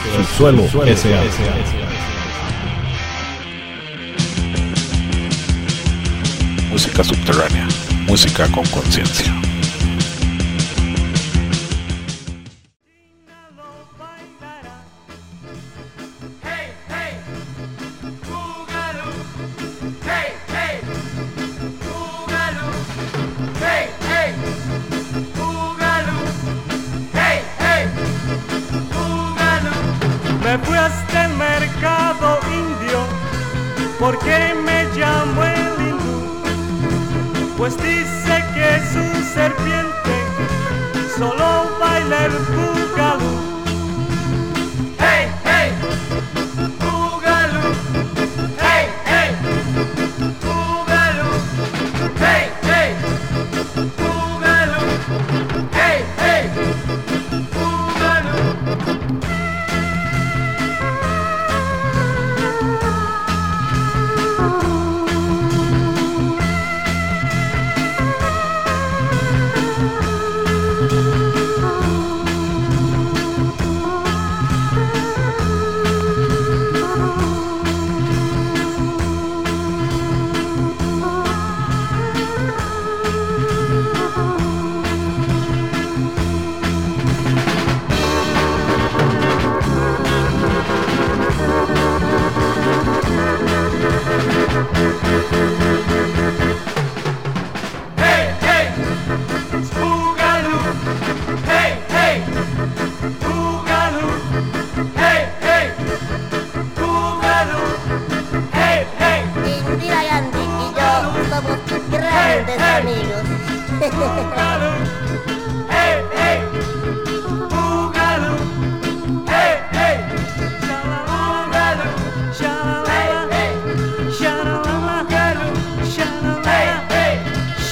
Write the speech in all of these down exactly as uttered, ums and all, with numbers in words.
Subsuelo S A. Música subterránea, música con conciencia. Me fui hasta el mercado indio porque me llamo el hindú, pues dice que su serpiente solo baila el bugalú. Hey, hey, bugalú. Hey, hey, bugalú. Hey, hey, bugalú. Hey, hey, bugalú. Grandes amigos. Bugalú, hey, hey, bugalú, hey, hey, bugalú, hey, hey, bugalú, hey, hey,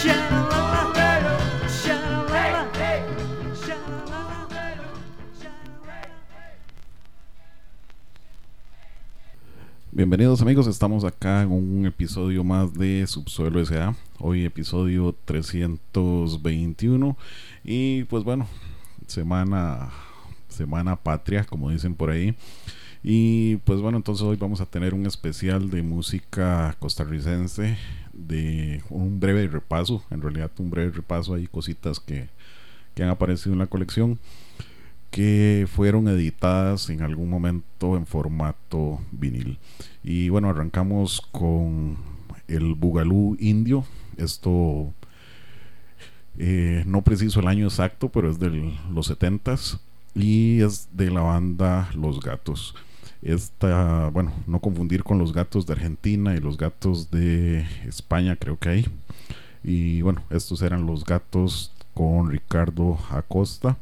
Bienvenidos amigos, estamos acá en un episodio más de Subsuelo S A. Hoy episodio trescientos veintiuno. Y pues bueno, semana semana patria, como dicen por ahí. Y pues bueno, entonces hoy vamos a tener un especial de música costarricense, de un breve repaso, en realidad un breve repaso, hay cositas que, que han aparecido en la colección, que fueron editadas en algún momento en formato vinil. Y bueno, arrancamos con el Bugalú indio. Esto eh, no preciso el año exacto, pero es de los setentas y es de la banda Los Gatos. Esta, bueno, no confundir con Los Gatos de Argentina y Los Gatos de España, creo que hay. Y bueno, estos eran Los Gatos con Ricardo Acosta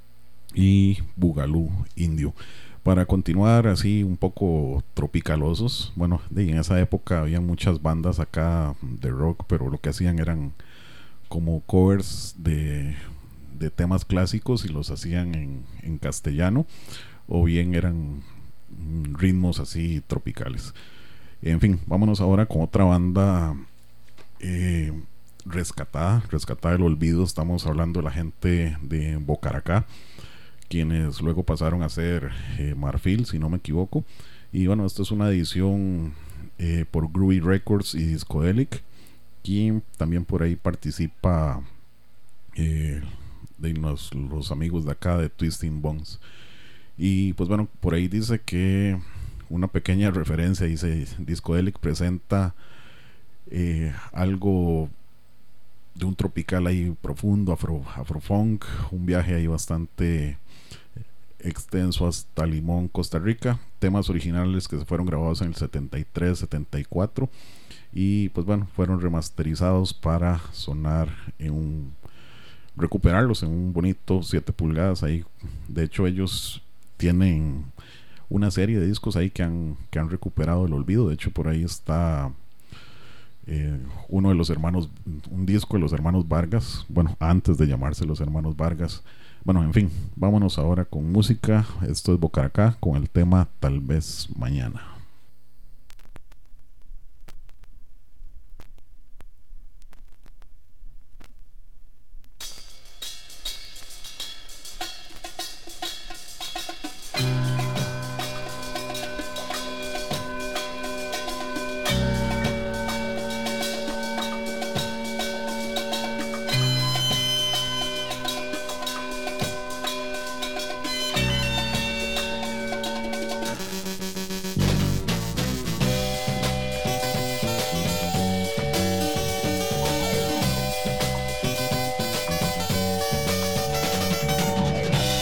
y Bugalú indio. Para continuar así un poco tropicalosos, bueno, de, en esa época había muchas bandas acá de rock, pero lo que hacían eran como covers de, de temas clásicos y los hacían en, en castellano, o bien eran ritmos así tropicales. En fin, vámonos ahora con otra banda eh, rescatada, rescatada del olvido. Estamos hablando de la gente de Bocaracá, quienes luego pasaron a ser eh, Marfil, si no me equivoco. Y bueno, esta es una edición eh, por Groovy Records y Discodelic, quien también por ahí participa eh, de los, los amigos de acá de Twisting Bones. Y pues bueno, por ahí dice que una pequeña referencia, dice Discodelic presenta eh, algo de un tropical ahí profundo, afro, afrofunk, un viaje ahí bastante extenso hasta Limón, Costa Rica, temas originales que se fueron grabados en el setenta y tres, setenta y cuatro y pues bueno, fueron remasterizados para sonar en un, recuperarlos en un bonito siete pulgadas ahí. De hecho ellos tienen una serie de discos ahí que han, que han recuperado el olvido. De hecho por ahí está Eh, uno de los hermanos, un disco de los hermanos Vargas, bueno, antes de llamarse los hermanos Vargas. Bueno, en fin, vámonos ahora con música. Esto es Bocaracá con el tema Tal vez mañana.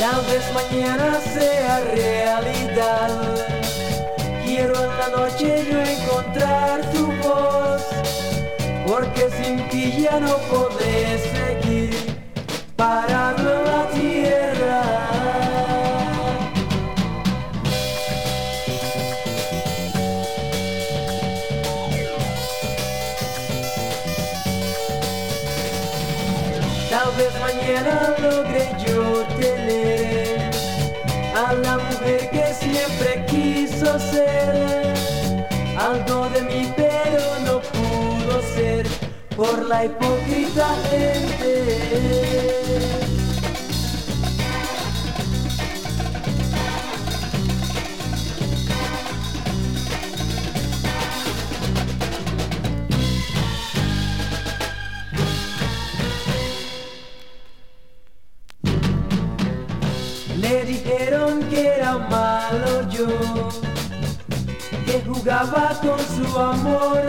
Tal vez mañana sea realidad. Quiero en la noche yo encontrar tu voz, porque sin ti ya no podré seguir parado en la tierra. Tal vez mañana logre yo tener a la mujer que siempre quiso ser, algo de mí pero no pudo ser por la hipócrita gente. Le dijeron que era malo yo, que jugaba con su amor,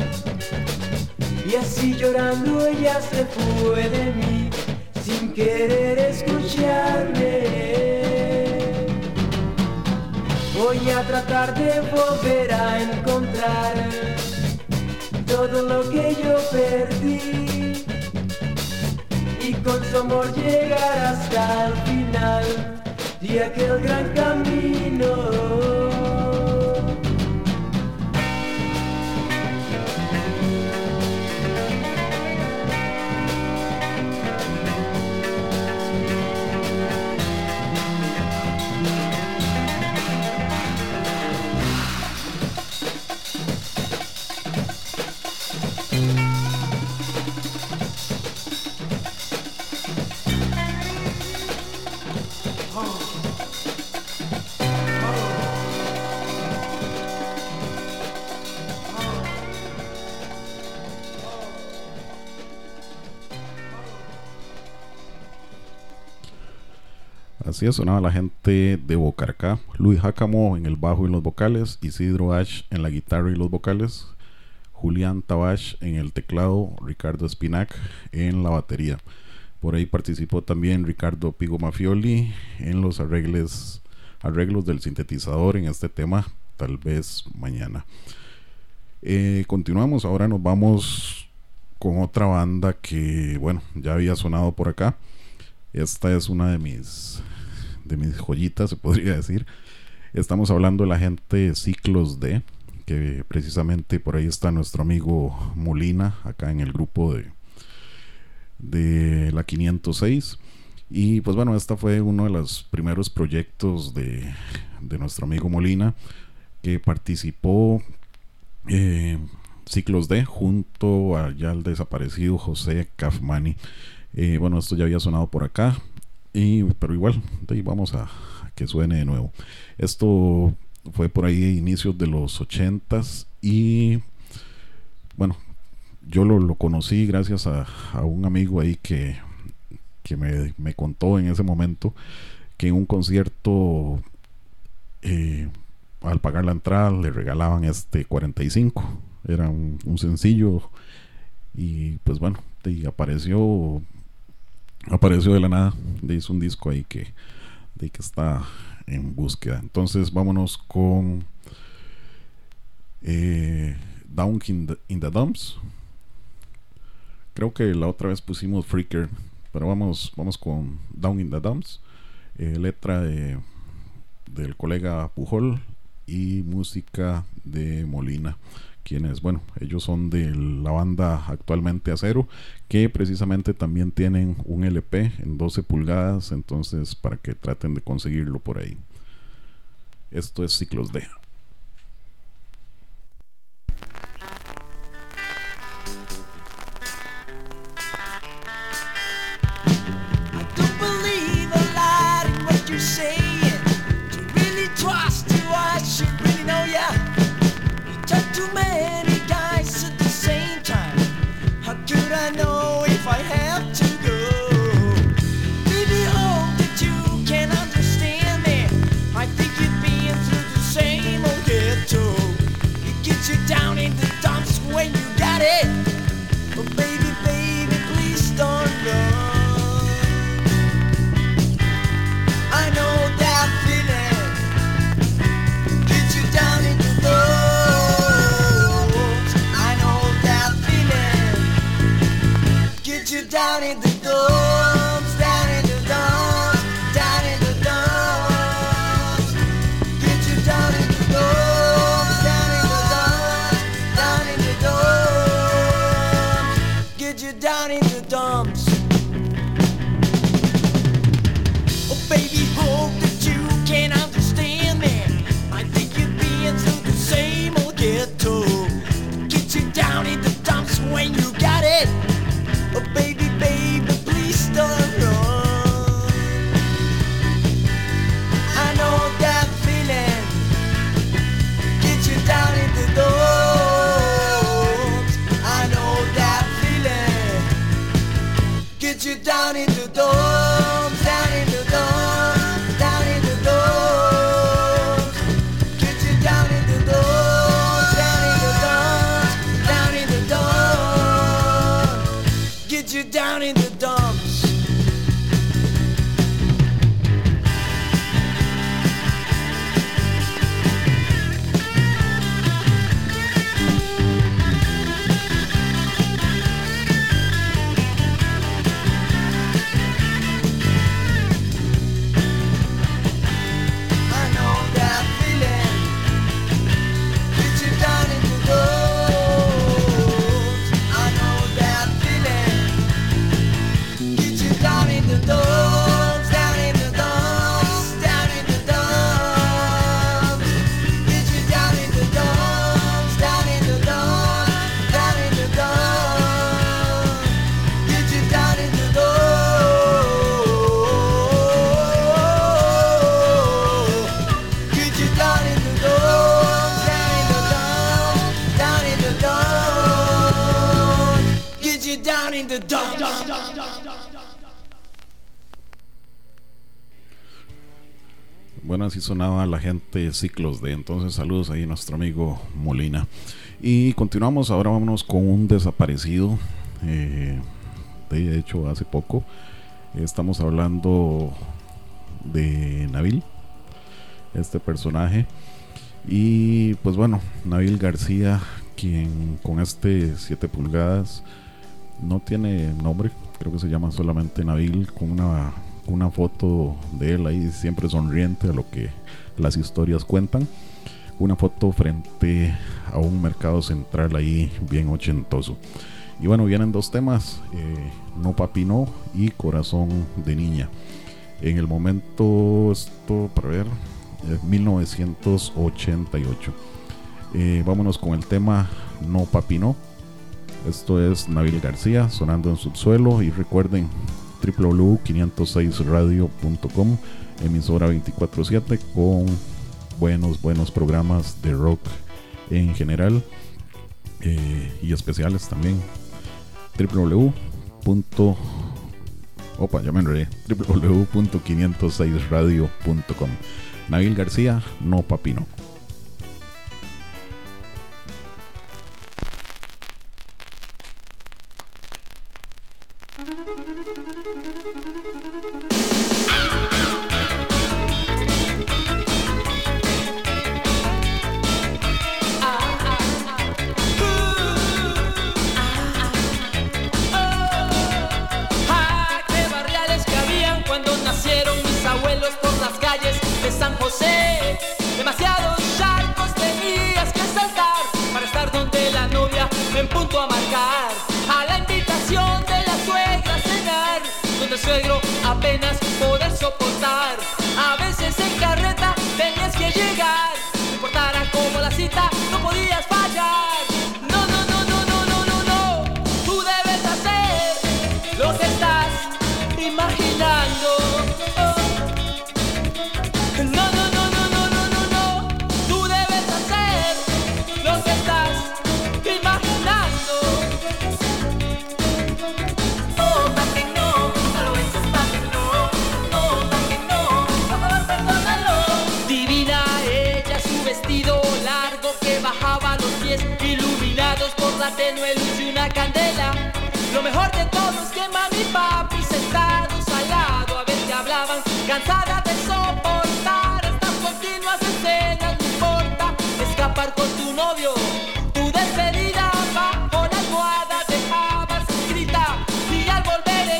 y así llorando ella se fue de mí sin querer escucharme. Voy a tratar de volver a encontrar todo lo que yo perdí y con su amor llegar hasta el final de aquel gran camino. Así es, sonaba la gente de Bocaracá. Luis Jácamo en el bajo y los vocales, Isidro Ash en la guitarra y los vocales, Julián Tabash en el teclado, Ricardo Espinac en la batería. Por ahí participó también Ricardo Pigo Mafioli en los arreglos, arreglos del sintetizador en este tema, Tal vez mañana. Eh, continuamos, ahora nos vamos con otra banda que, bueno, ya había sonado por acá. Esta es una de mis de mis joyitas, se podría decir. Estamos hablando de la gente Ciclos D, que precisamente por ahí está nuestro amigo Molina, acá en el grupo de de la quinientos seis. Y pues bueno, esta fue uno de los primeros proyectos de, de nuestro amigo Molina, que participó eh, Ciclos D junto a ya al desaparecido José Cafmani. Eh, bueno, esto ya había sonado por acá, y, pero igual, de ahí vamos a, a que suene de nuevo. Esto fue por ahí a inicios de los ochentas, y bueno, yo lo, lo conocí gracias a, a un amigo ahí que, que me, me contó en ese momento que en un concierto, eh, al pagar la entrada, le regalaban este cuarenta y cinco. Era un, un sencillo, y pues bueno, y apareció apareció de la nada. Hizo un disco ahí que, de que está en búsqueda. Entonces vámonos con eh, Down in the, in the Dumps. Creo que la otra vez pusimos Freaker, pero vamos vamos con Down in the Dumps, eh, letra de, del colega Pujol y música de Molina, quienes, bueno, ellos son de la banda actualmente Acero, que precisamente también tienen un L P en doce pulgadas, entonces para que traten de conseguirlo por ahí. Esto es Ciclos D. down in the dumps, down in the dumps, down in the dumps. Get you down in the dumps, down in the dumps, down in the dumps. Get you down in the dumps. Oh baby, hope that you can understand me. I think you're being through the same old ghetto. Get you down in the dumps when you got it. Oh baby, baby, please don't run. I know that feeling. Get you down in the dumps. I know that feeling. Get you down in the dumps, down in the dumps, down in the dumps. Get you down in the dumps, down in the dumps, down in the dumps. Get you down in the dumps. I know that feeling. Get you down in the dumps. I know that feeling. Get you down in the dumps, down in the dumps, down in the dumps. Get you down in the dumps, down in the dumps, down in the dumps. Get you down in the dumps. Get you down in the dumps, down in the dumps, down in the dumps. Get you down in the dumps. Bueno, así sonaba la gente Ciclos de entonces. Saludos ahí a nuestro amigo Molina. Y continuamos, ahora vámonos con un desaparecido. eh, De hecho, hace poco estamos hablando de Nabil, este personaje. Y pues bueno, Nabil García, quien con este siete pulgadas no tiene nombre, creo que se llama solamente Nabil, con una, una foto de él ahí siempre sonriente a lo que las historias cuentan. Una foto frente a un mercado central ahí bien ochentoso. Y bueno, vienen dos temas, eh, No Papi No y Corazón de Niña. En el momento, esto para ver, eh, mil novecientos ochenta y ocho. Eh, vámonos con el tema No Papi No. Esto es Nabil García sonando en Subsuelo. Y recuerden, doble u doble u doble u punto quinientos seis radio punto com, emisora veinticuatro siete con buenos, buenos programas de rock en general, eh, y especiales también. doble u doble u doble u punto Opa, ya me enredé. doble u doble u doble u punto quinientos seis radio punto com. Nabil García, No Papi No. Suegro apenas poder soportar. A veces en carreta tenías que llegar, no importara cómo la cita, no podías fallar. No, no, no, no, no, no, no, no. Tú debes hacer lo que estás imaginando. Oh. No, no, no, no, no, no, no, no. Tú debes hacer lo que estás imaginando. Oh, pa' que no. Divina ella, su vestido largo que bajaba los pies, iluminados por la tenue luz de una candela. Lo mejor de todo es que mami y papi sentados al lado a ver qué hablaban, cansada de soportar estas continuas escenas. No importa escapar con tu novio, tu despedida bajo la almohada dejabas escrita, y al volver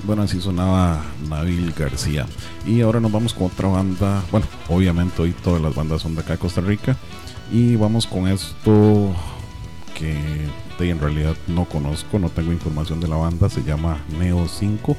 Bueno, así sonaba Nabil García. Y ahora nos vamos con otra banda. Bueno, obviamente hoy todas las bandas son de acá de Costa Rica. Y vamos con esto que de, en realidad no conozco, no tengo información de la banda. Se llama Neo cinco.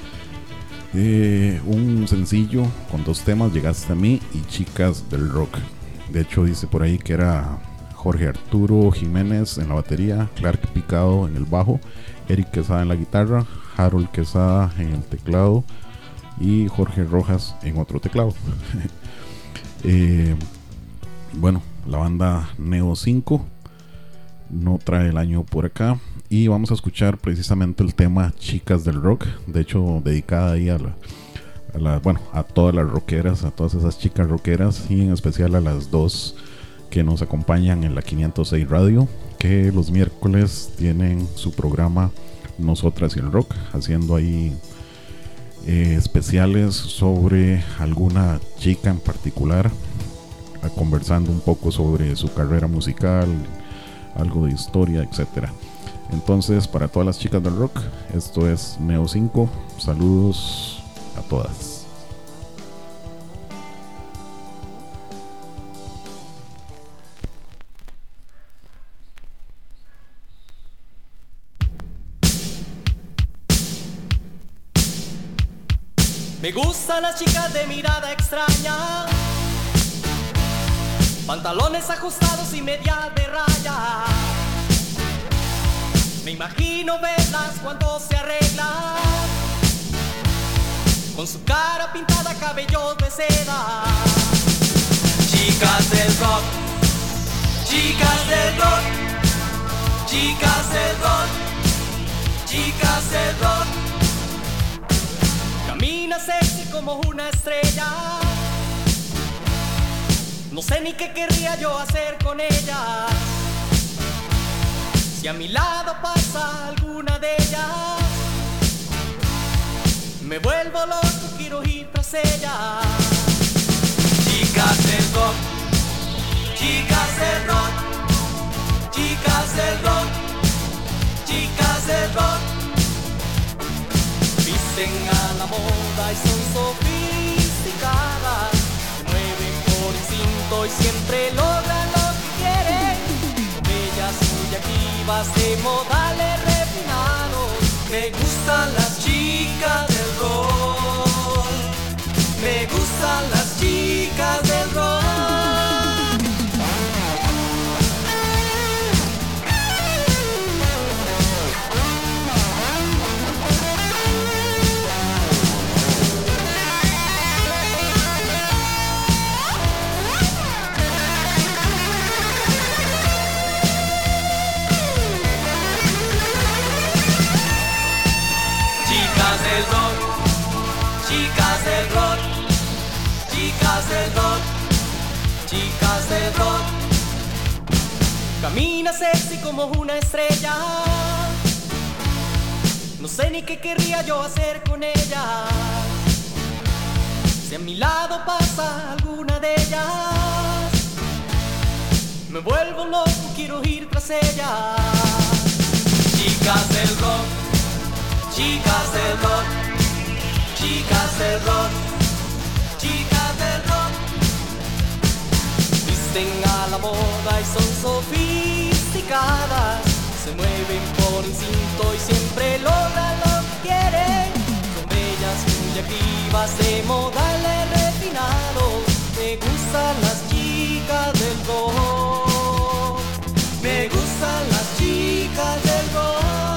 Eh, un sencillo con dos temas, Llegaste a mí y Chicas del Rock. De hecho dice por ahí que era Jorge Arturo Jiménez en la batería, Clark Picado en el bajo, Eric Quesada en la guitarra, Harold Quesada en el teclado y Jorge Rojas en otro teclado. eh, bueno, la banda Neo cinco no trae el año por acá y vamos a escuchar precisamente el tema Chicas del Rock, de hecho dedicada ahí a la, a la bueno, a todas las rockeras, a todas esas chicas rockeras y en especial a las dos que nos acompañan en la quinientos seis Radio, que los miércoles tienen su programa Nosotras y el Rock, haciendo ahí eh, especiales sobre alguna chica en particular, conversando un poco sobre su carrera musical, algo de historia, etcétera. Entonces, para todas las chicas del rock, esto es Neo cinco. Saludos a todas. Me gustan las chicas de mirada extraña, pantalones ajustados y media de raya. Me imagino verlas cuando se arreglan, con su cara pintada, cabello de seda. Chicas del rock, chicas del rock, chicas del rock, chicas del rock. Camina sexy como una estrella, no sé ni qué querría yo hacer con ella. Si a mi lado pasa alguna de ellas, me vuelvo loco, quiero ir tras ella. Chicas del rock, chicas del rock, chicas del rock, chicas del rock. Visten a la moda y son sofisticadas, se mueven por instinto y siempre logran lo que quieren. Con bellas muy activas de modales refinados. Me gustan las chicas del rock, me gustan las chicas del rock. Chicas del rock, chicas del rock, chicas del rock, chicas del rock. Camina sexy como una estrella, no sé ni qué querría yo hacer con ella. Si a mi lado pasa alguna de ellas, me vuelvo loco, quiero ir tras ella. Chicas del rock, chicas del rock, chicas del rock, chicas del rock. Visten a la moda y son sofisticadas, se mueven por instinto y siempre logran lo que quieren. Son bellas, muy activas, de modales refinados. Me gustan las chicas del rock, me gustan las chicas del rock.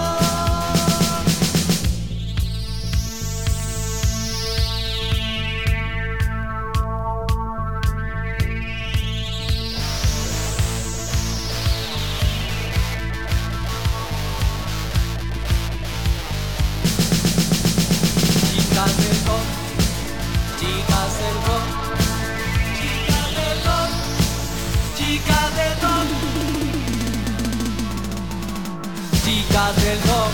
Chicas del rock, chicas del rock, chicas del rock, chicas del rock, chicas del rock.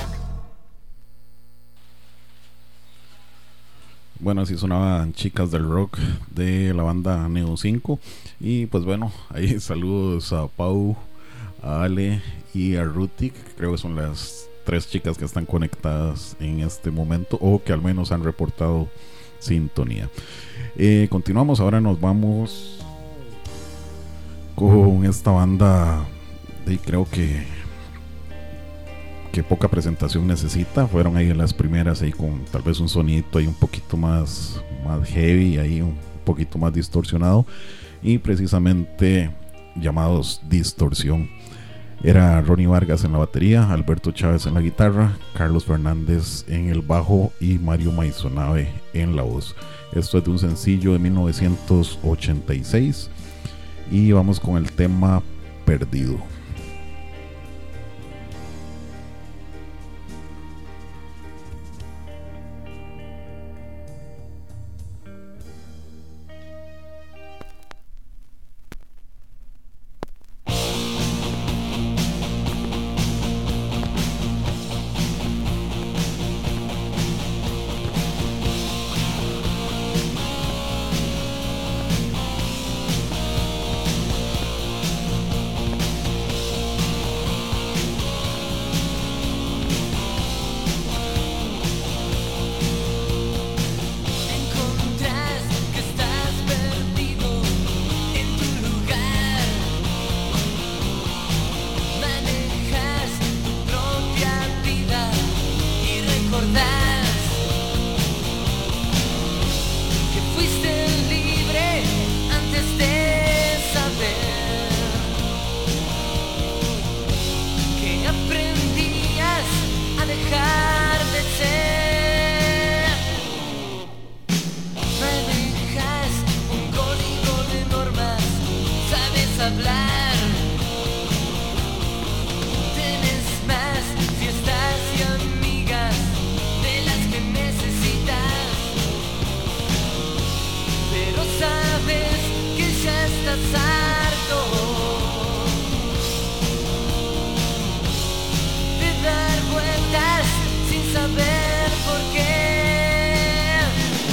Bueno, así sonaban Chicas del Rock de la banda Neo cinco. Y pues bueno, ahí saludos a Pau, a Ale y a Ruti, que creo que son las tres chicas que están conectadas en este momento o que al menos han reportado sintonía. Eh, continuamos, ahora nos vamos con esta banda de, creo que que poca presentación necesita. Fueron ahí en las primeras ahí con tal vez un sonito ahí un poquito más, más heavy, ahí un poquito más distorsionado, y precisamente llamados Distorsión. Era Ronnie Vargas en la batería, Alberto Chávez en la guitarra, Carlos Fernández en el bajo y Mario Maisonave en la voz. Esto es de un sencillo de mil novecientos ochenta y seis y vamos con el tema Perdido.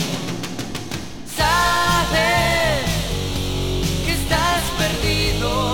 Sabes que estás perdido.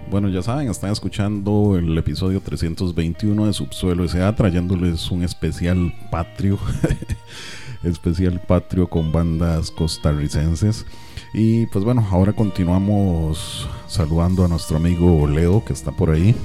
Bueno, ya saben, están escuchando el episodio trescientos veintiuno de Subsuelo S A, trayéndoles un especial patrio, especial patrio con bandas costarricenses. Y pues bueno, ahora continuamos saludando a nuestro amigo Leo, que está por ahí.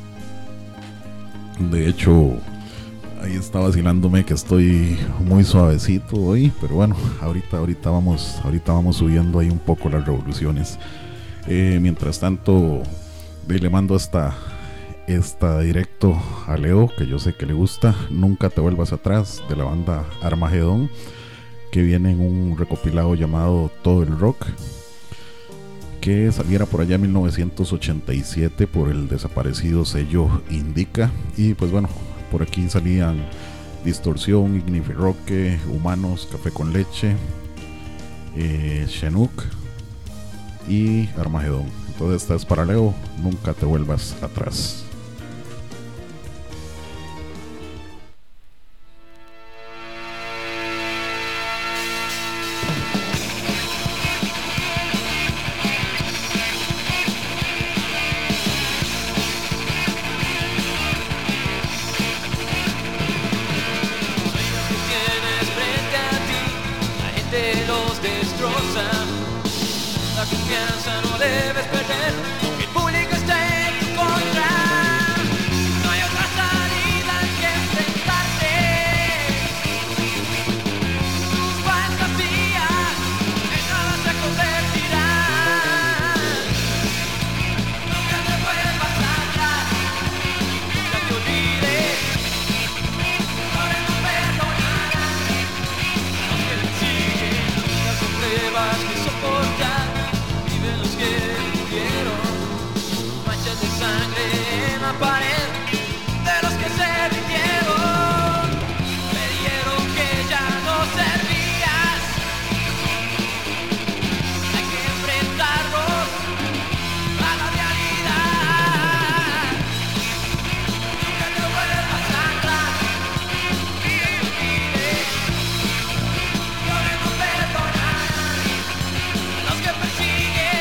De hecho, ahí está vacilándome que estoy muy suavecito hoy, pero bueno, ahorita, ahorita vamos, ahorita vamos subiendo ahí un poco las revoluciones. Eh, mientras tanto, le mando esta, esta directo a Leo, que yo sé que le gusta. Nunca te vuelvas atrás, de la banda Armagedón, que viene en un recopilado llamado Todo el Rock, que saliera por allá en mil novecientos ochenta y siete por el desaparecido sello Indica. Y pues bueno, por aquí salían Distorsión, Ignifiroque, Humanos, Café con Leche, eh, Chinook y Armagedón. Entonces esta es para Leo, Nunca te vuelvas atrás. Tienes frente a ti, la gente los destroza. La confianza no debes perder, aunque el público esté en tu contra. No hay otra salida que enfrentarte. Tus fantasías en nada se convertirán. Nunca te vuelvas atrás, nunca te olvides. Ahora no perdonarán los que le siguen las pruebas que soportan. Los que murieron, manchas de sangre en la pared de los que se rindieron. Me dijeron que ya no servías. Hay que enfrentarnos a la realidad. Nunca te vuelvas atrás, ni te olvides. Y ahora no perdonarán los que persiguen.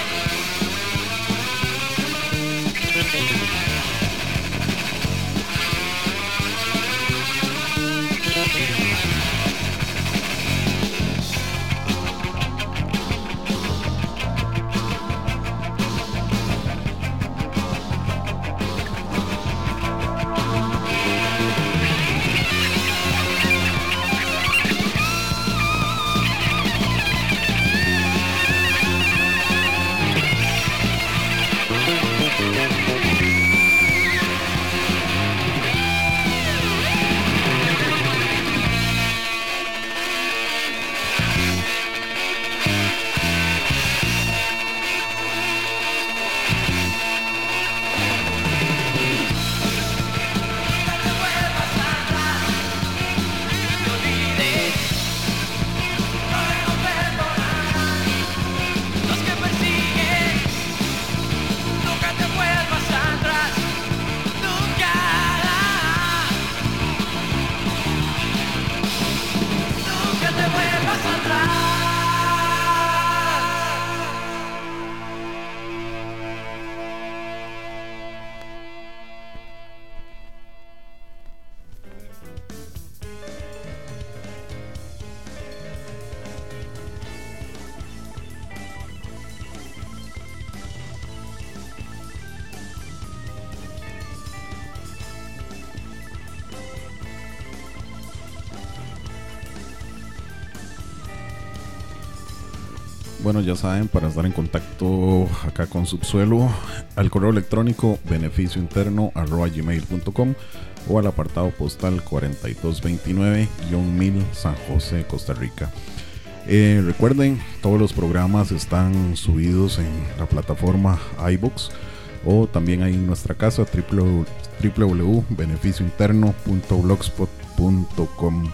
Bueno, ya saben, para estar en contacto acá con Subsuelo, al correo electrónico beneficio interno arroba gmail punto com o al apartado postal cuarenta y dos veintinueve mil San José, Costa Rica. Eh, recuerden, todos los programas están subidos en la plataforma iVoox o también ahí en nuestra casa w w w punto beneficio interno punto blogspot punto com.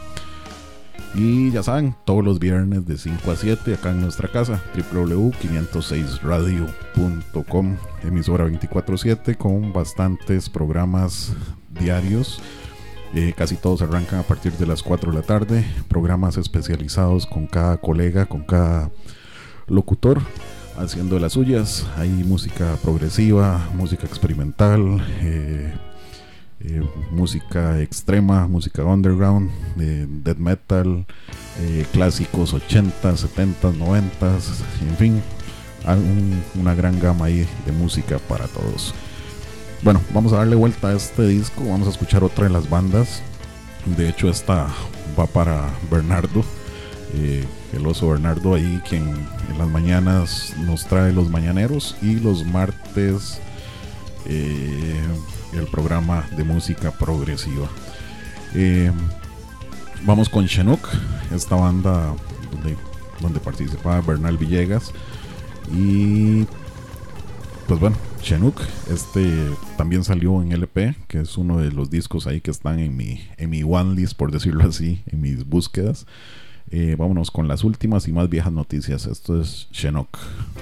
Y ya saben, todos los viernes de cinco a siete acá en nuestra casa, w w w punto quinientos seis radio punto com, emisora veinticuatro siete con bastantes programas diarios. Eh, casi todos arrancan a partir de las cuatro de la tarde, programas especializados con cada colega, con cada locutor. haciendo de las suyas. Hay música progresiva, música experimental, eh, eh, música extrema, música underground, eh, death metal, eh, clásicos ochentas, setentas, noventas, en fin, un, una gran gama ahí de música para todos. Bueno, vamos a darle vuelta a este disco, vamos a escuchar otra de las bandas. De hecho, esta va para Bernardo, eh, el oso Bernardo ahí, quien en las mañanas nos trae los mañaneros y los martes eh, el programa de música progresiva. Eh, vamos con Chenook, esta banda donde, donde participaba Bernal Villegas. Y pues bueno, Chenook, este también salió en L P, que es uno de los discos ahí que están en mi, en mi one list, por decirlo así, en mis búsquedas. Eh, vámonos con las últimas y más viejas noticias. Esto es Chenook.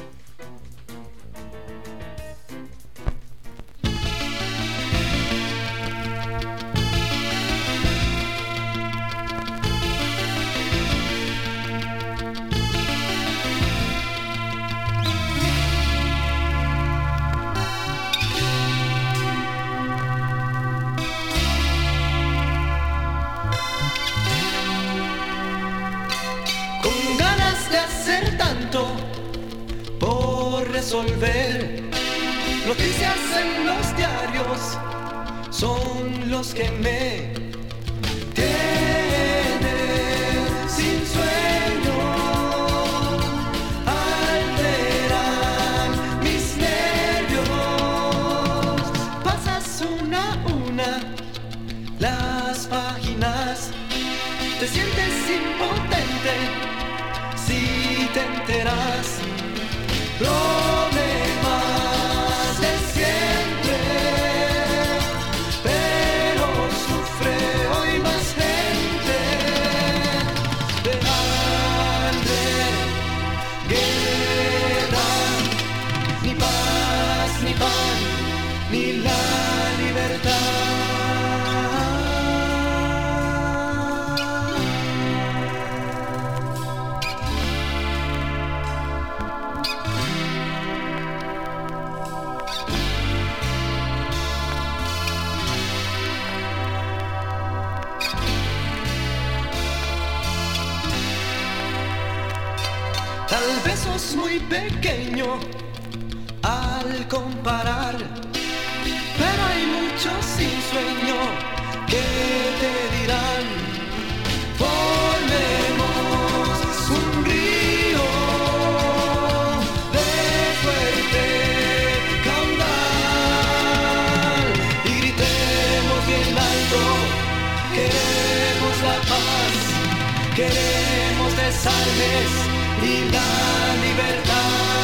Resolver noticias en los diarios son los que me tienen sin sueño, alteran mis nervios. Pasas una a una las páginas, te sientes impotente si te enteras. Problemas de siempre, pero sufre hoy más gente de hambre, guerra, ni paz, ni pan, ni la libertad. Tal vez sos muy pequeño al comparar, pero hay muchos sin sueño que te dirán: formemos un río de fuerte caudal y gritemos bien alto, queremos la paz, queremos desarmes y la libertad.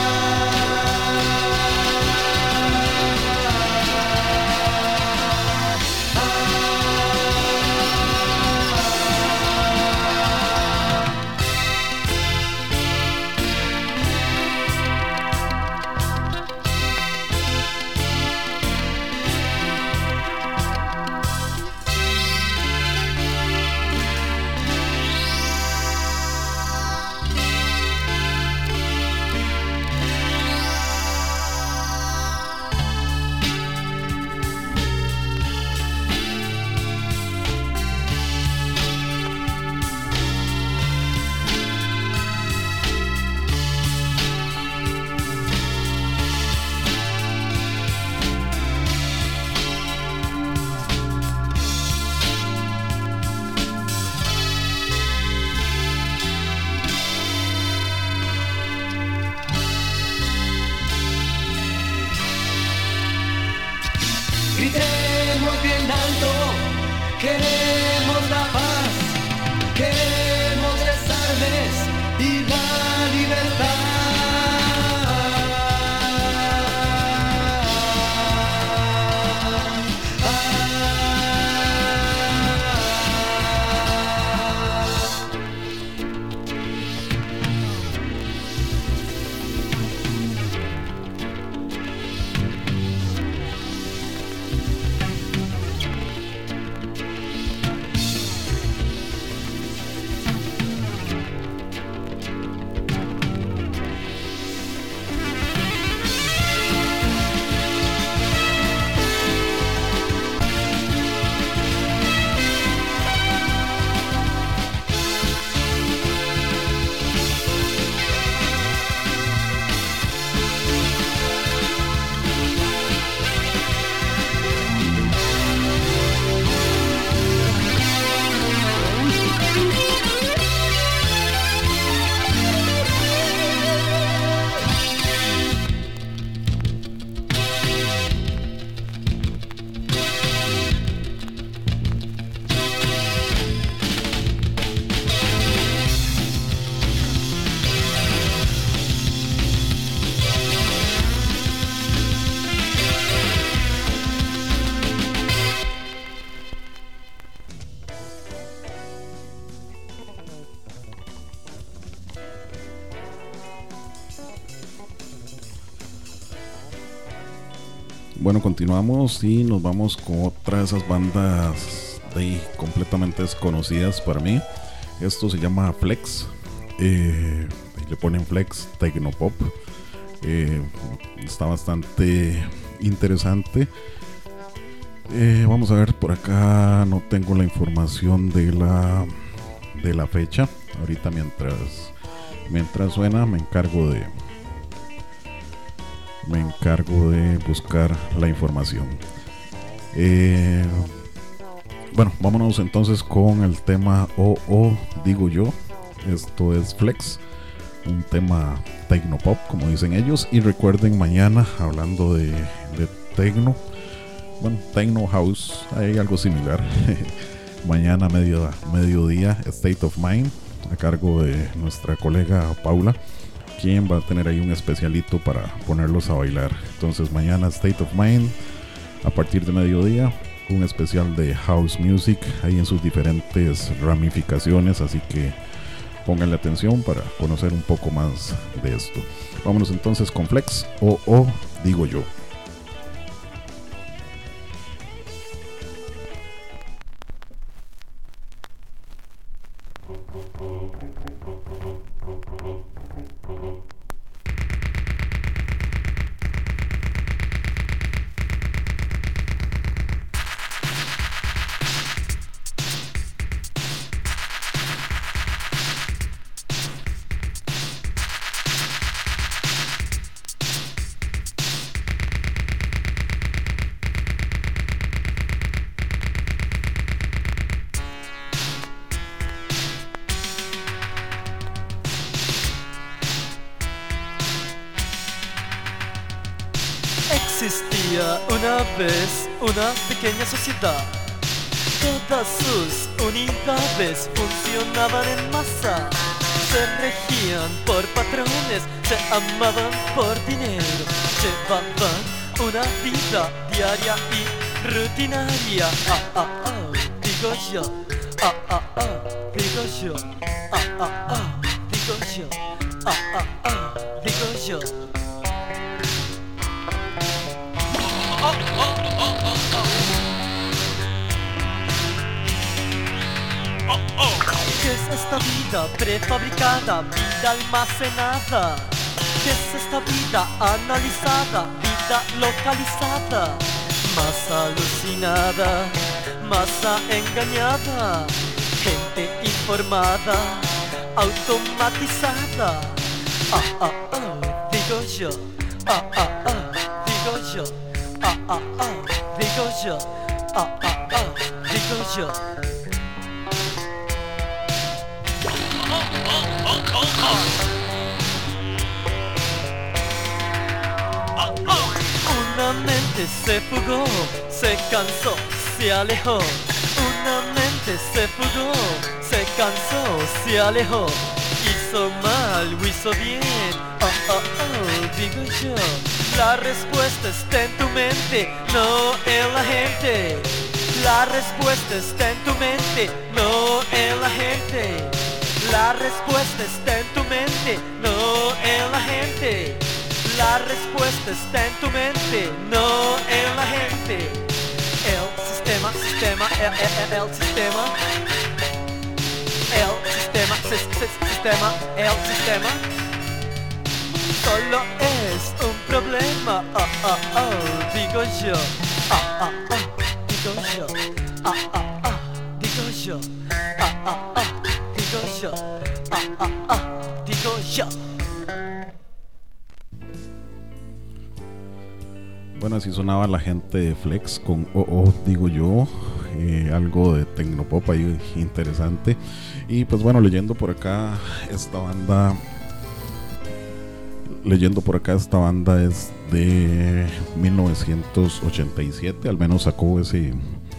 Gritemos bien alto, queremos la paz, queremos desarmes y la libertad. Bueno, continuamos y nos vamos con otra de esas bandas de completamente desconocidas para mí. Esto se llama Flex. Eh, le ponen Flex Tecnopop. Eh, está bastante interesante. Eh, vamos a ver por acá. No tengo la información de la de la fecha. Ahorita mientras mientras suena me encargo de me encargo de buscar la información. Eh, bueno, vámonos entonces con el tema O O digo yo. Esto es Flex, un tema Tecnopop, como dicen ellos. Y recuerden, mañana, hablando de, de Tecno, bueno, Tecno House, hay algo similar. Mañana, medio, mediodía, State of Mind, a cargo de nuestra colega Paula, quien va a tener ahí un especialito para ponerlos a bailar. Entonces, mañana, State of Mind, a partir de mediodía, un especial de House Music, ahí en sus diferentes ramificaciones. Así que pónganle atención para conocer un poco más de esto. Vámonos entonces con Flex, O O digo yo. Existía una vez una pequeña sociedad. Todas sus unidades funcionaban en masa. Se regían por patrones, se amaban por dinero. Llevaban una vida diaria y rutinaria. Ah, ah, ah, digo yo. Ah, ah, ah, digo yo. Ah, ah, ah, digo yo. Ah, ah, ah, digo yo. ¿Qué es esta vida prefabricada, vida almacenada? ¿Qué es esta vida analizada, vida localizada? Masa alucinada, masa engañada, gente informada, automatizada. Ah, ah, ah, digo yo. Ah, ah, ah, digo yo. Ah, ah, ah, digo yo. Ah, ah, ah, digo yo. Una mente se fugó, se cansó, se alejó. Una mente se fugó, se cansó, se alejó. Hizo mal o hizo bien, oh, oh, oh, digo yo. La respuesta está en tu mente, no en la gente. La respuesta está en tu mente, no en la gente. La respuesta está en tu mente, no en la gente. La respuesta está en tu mente, no en la gente. El sistema, sistema, el, el, el sistema. El sistema, si, si, sistema, el sistema. Solo es un problema, oh, oh, oh, digo yo. Ah, ah, ah, digo yo. Ah, ah, ah, digo yo. Ah, ah, ah, digo yo. Ah, ah, ah, digo yo. Bueno, así sonaba la gente de Flex con O O digo yo. Eh, algo de Tecnopop ahí interesante. Y pues bueno, leyendo por acá esta banda Leyendo por acá esta banda es de mil novecientos ochenta y siete. Al menos sacó ese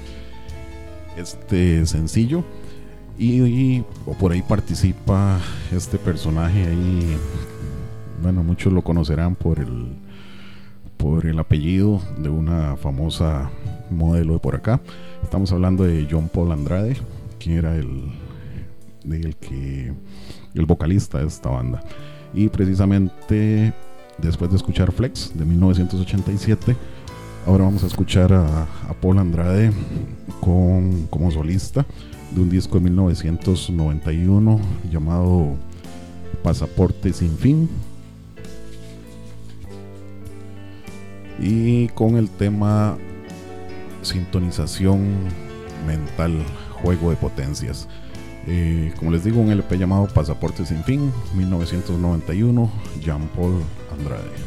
Este sencillo. Y, y o por ahí participa este personaje ahí. Bueno, muchos lo conocerán por el por el apellido de una famosa modelo de por acá. Estamos hablando de John Paul Andrade, quien era el, el que el vocalista de esta banda. Y precisamente después de escuchar Flex de mil novecientos ochenta y siete, Ahora vamos a escuchar a, a Paul Andrade con, como solista de un disco de mil novecientos noventa y uno llamado Pasaporte sin fin, y con el tema Sintonización Mental, Juego de Potencias. Eh, como les digo, un L P llamado Pasaporte sin fin, mil novecientos noventa y uno, Jean Paul Andrade.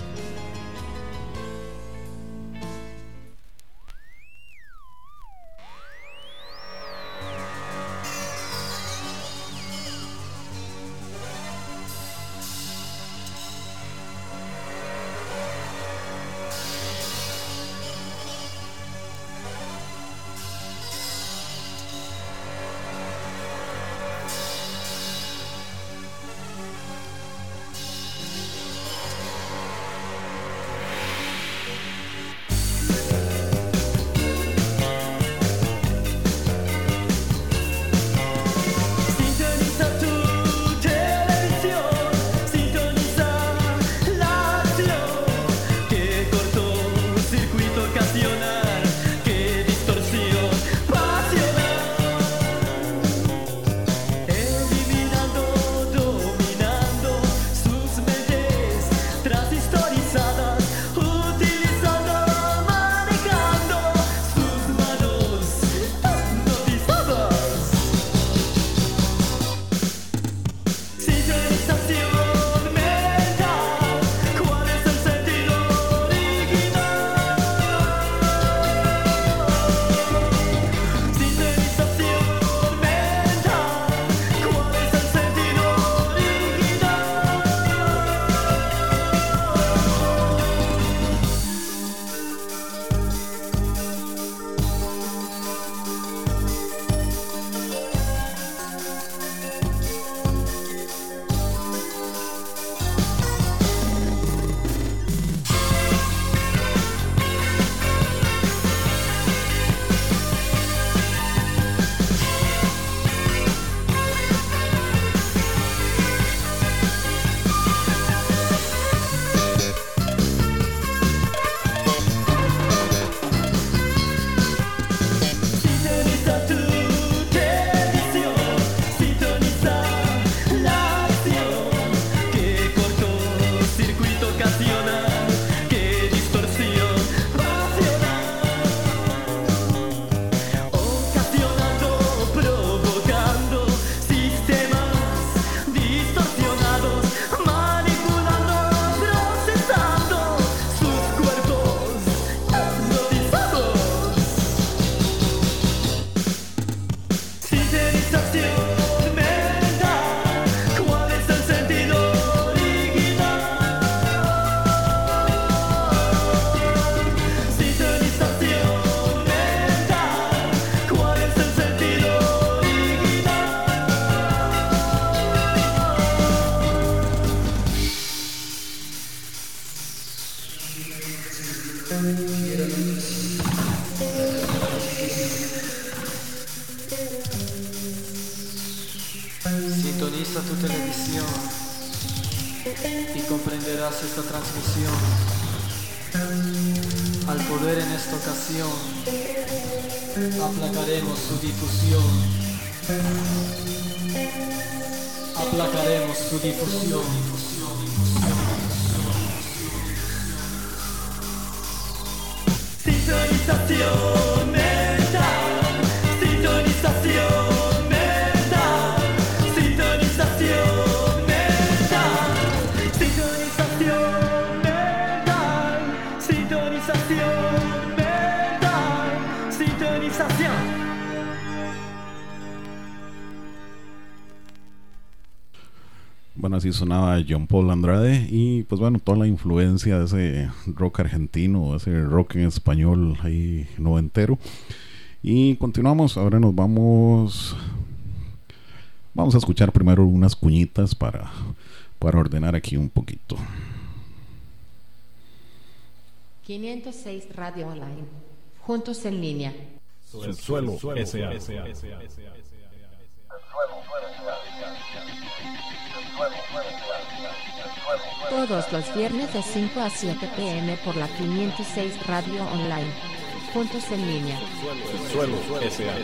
Sintoniza tu televisión y comprenderás esta transmisión. Al poder en esta ocasión, aplacaremos su difusión. Aplacaremos su difusión. Sintonización mental, sintonización mental, sintonización mental, sintonización mental, sintonización mental, sintonización. Bueno, así sonaba Jean Paul Andrade y pues bueno, toda la influencia de ese rock argentino, ese rock en español ahí noventero. Y continuamos, ahora nos vamos vamos a escuchar primero unas cuñitas para, para ordenar aquí un poquito. quinientos seis Radio Online, juntos en línea. El suelo, S A. Todos los viernes de cinco a siete pm por la quinientos seis Radio Online. Juntos en línea. Suelo S A.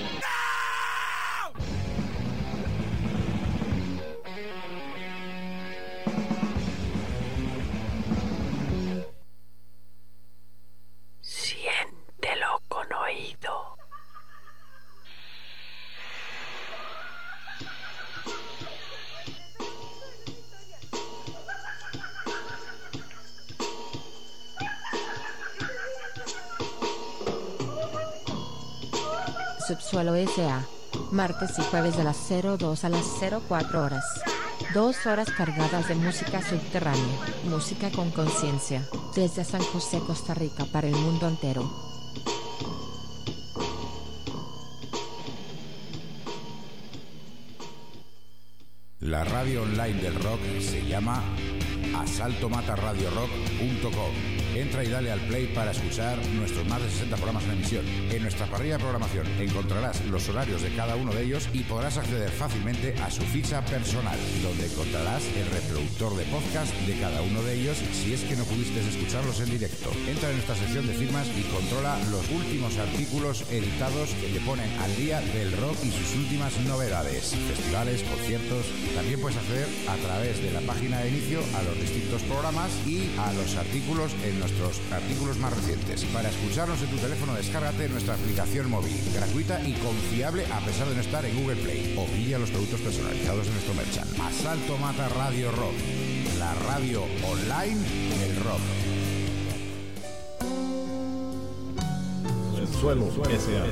Siéntelo con oído. Subsuelo S A. Martes y jueves de las cero dos a las cero cuatro horas. Dos horas cargadas de música subterránea. Música con conciencia. Desde San José, Costa Rica para el mundo entero. La radio online del rock se llama asalto mata radio rock punto com. Entra y dale al play para escuchar nuestros más de sesenta programas en emisión. En nuestra parrilla de programación encontrarás los horarios de cada uno de ellos y podrás acceder fácilmente a su ficha personal, donde encontrarás el reproductor de podcast de cada uno de ellos si es que no pudiste escucharlos en directo. Entra en nuestra sección de firmas y controla los últimos artículos editados que te ponen al día del rock y sus últimas novedades, festivales, conciertos. También puedes acceder a través de la página de inicio a los distintos programas y a los artículos en nuestros artículos más recientes. Para escucharnos en tu teléfono, descárgate nuestra aplicación móvil, gratuita y confiable a pesar de no estar en Google Play, o pilla los productos personalizados en nuestro merchan. Asalto Mata Radio Rock, la radio online del rock. El suelo S A.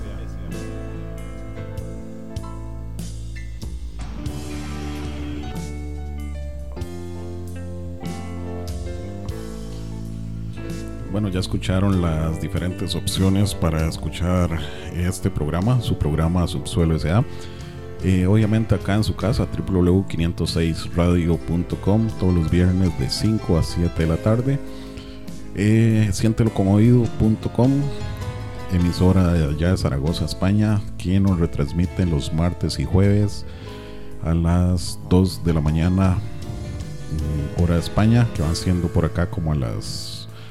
Bueno, ya escucharon las diferentes opciones para escuchar este programa, su programa Subsuelo S A. Eh, obviamente acá en su casa, doble u doble u doble u punto quinientos seis radio punto com, todos los viernes de cinco a siete de la tarde. Eh, siéntelo con oído punto com, emisora de allá de Zaragoza, España, quien nos retransmite los martes y jueves a las dos de la mañana, hora de España, que van siendo por acá como a las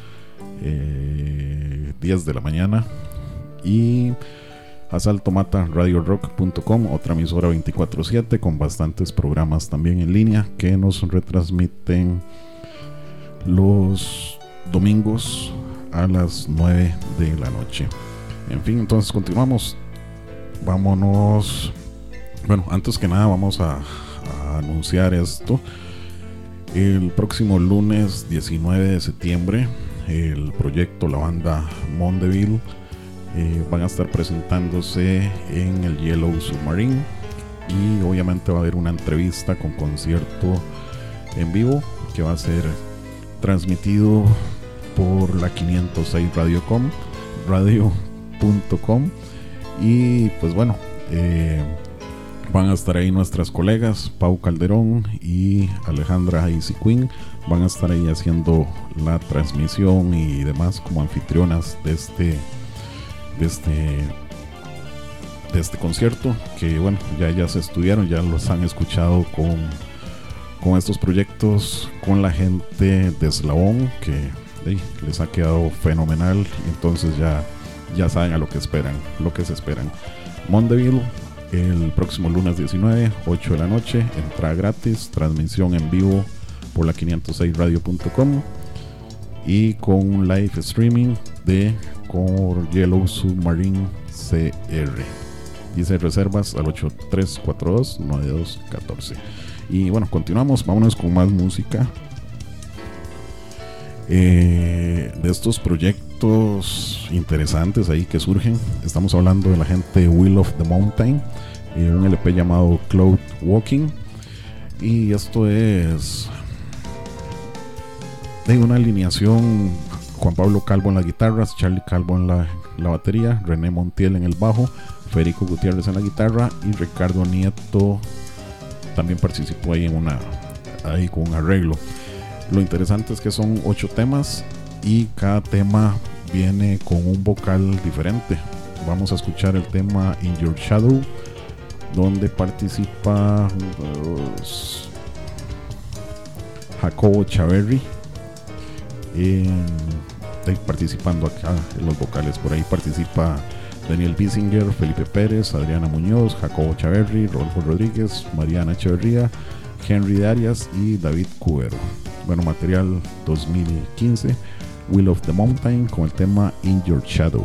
Eh, diez de la mañana. Y asalto mata radio rock punto com, otra emisora veinticuatro siete con bastantes programas también en línea que nos retransmiten los domingos a las nueve de la noche. En fin, entonces continuamos. Vámonos. Bueno, antes que nada vamos a, a anunciar esto. El próximo lunes diecinueve de septiembre, el proyecto, la banda Mondeville, eh, van a estar presentándose en el Yellow Submarine, y obviamente va a haber una entrevista con concierto en vivo que va a ser transmitido por la quinientos seis radio punto com. Y pues bueno, eh, van a estar ahí nuestras colegas Pau Calderón y Alejandra Easy Queen. Van a estar ahí haciendo la transmisión y demás como anfitrionas de este de este de este concierto, que bueno, ya ellas estudiaron, ya los han escuchado con con estos proyectos con la gente de Eslabón, que hey, les ha quedado fenomenal. Entonces ya ya saben a lo que esperan, lo que se esperan. Mondeville, el próximo lunes diecinueve, ocho de la noche, entrada gratis, transmisión en vivo por la quinientos seis radio punto com y con un live streaming de con Yellow Submarine C R. Dice reservas al ocho tres cuatro dos nueve dos uno cuatro. Y bueno, continuamos, vámonos con más música. Eh, de estos proyectos interesantes ahí que surgen, estamos hablando de la gente Will of the Mountain, eh, un L P llamado Cloud Walking, y esto es de una alineación: Juan Pablo Calvo en las guitarras, Charlie Calvo en la, la batería, René Montiel en el bajo, Federico Gutiérrez en la guitarra, y Ricardo Nieto también participó ahí en una ahí con un arreglo. Lo interesante es que son ocho temas y cada tema viene con un vocal diferente. Vamos a escuchar el tema In Your Shadow, donde participa uh, Jacobo Chaverri. Eh, participando acá en los vocales, por ahí participa Daniel Bissinger, Felipe Pérez, Adriana Muñoz, Jacobo Chaverri, Rodolfo Rodríguez, Mariana Echeverría, Henry de Arias y David Cubero. Bueno, material dos mil quince, Will of the Mountain con el tema In Your Shadow.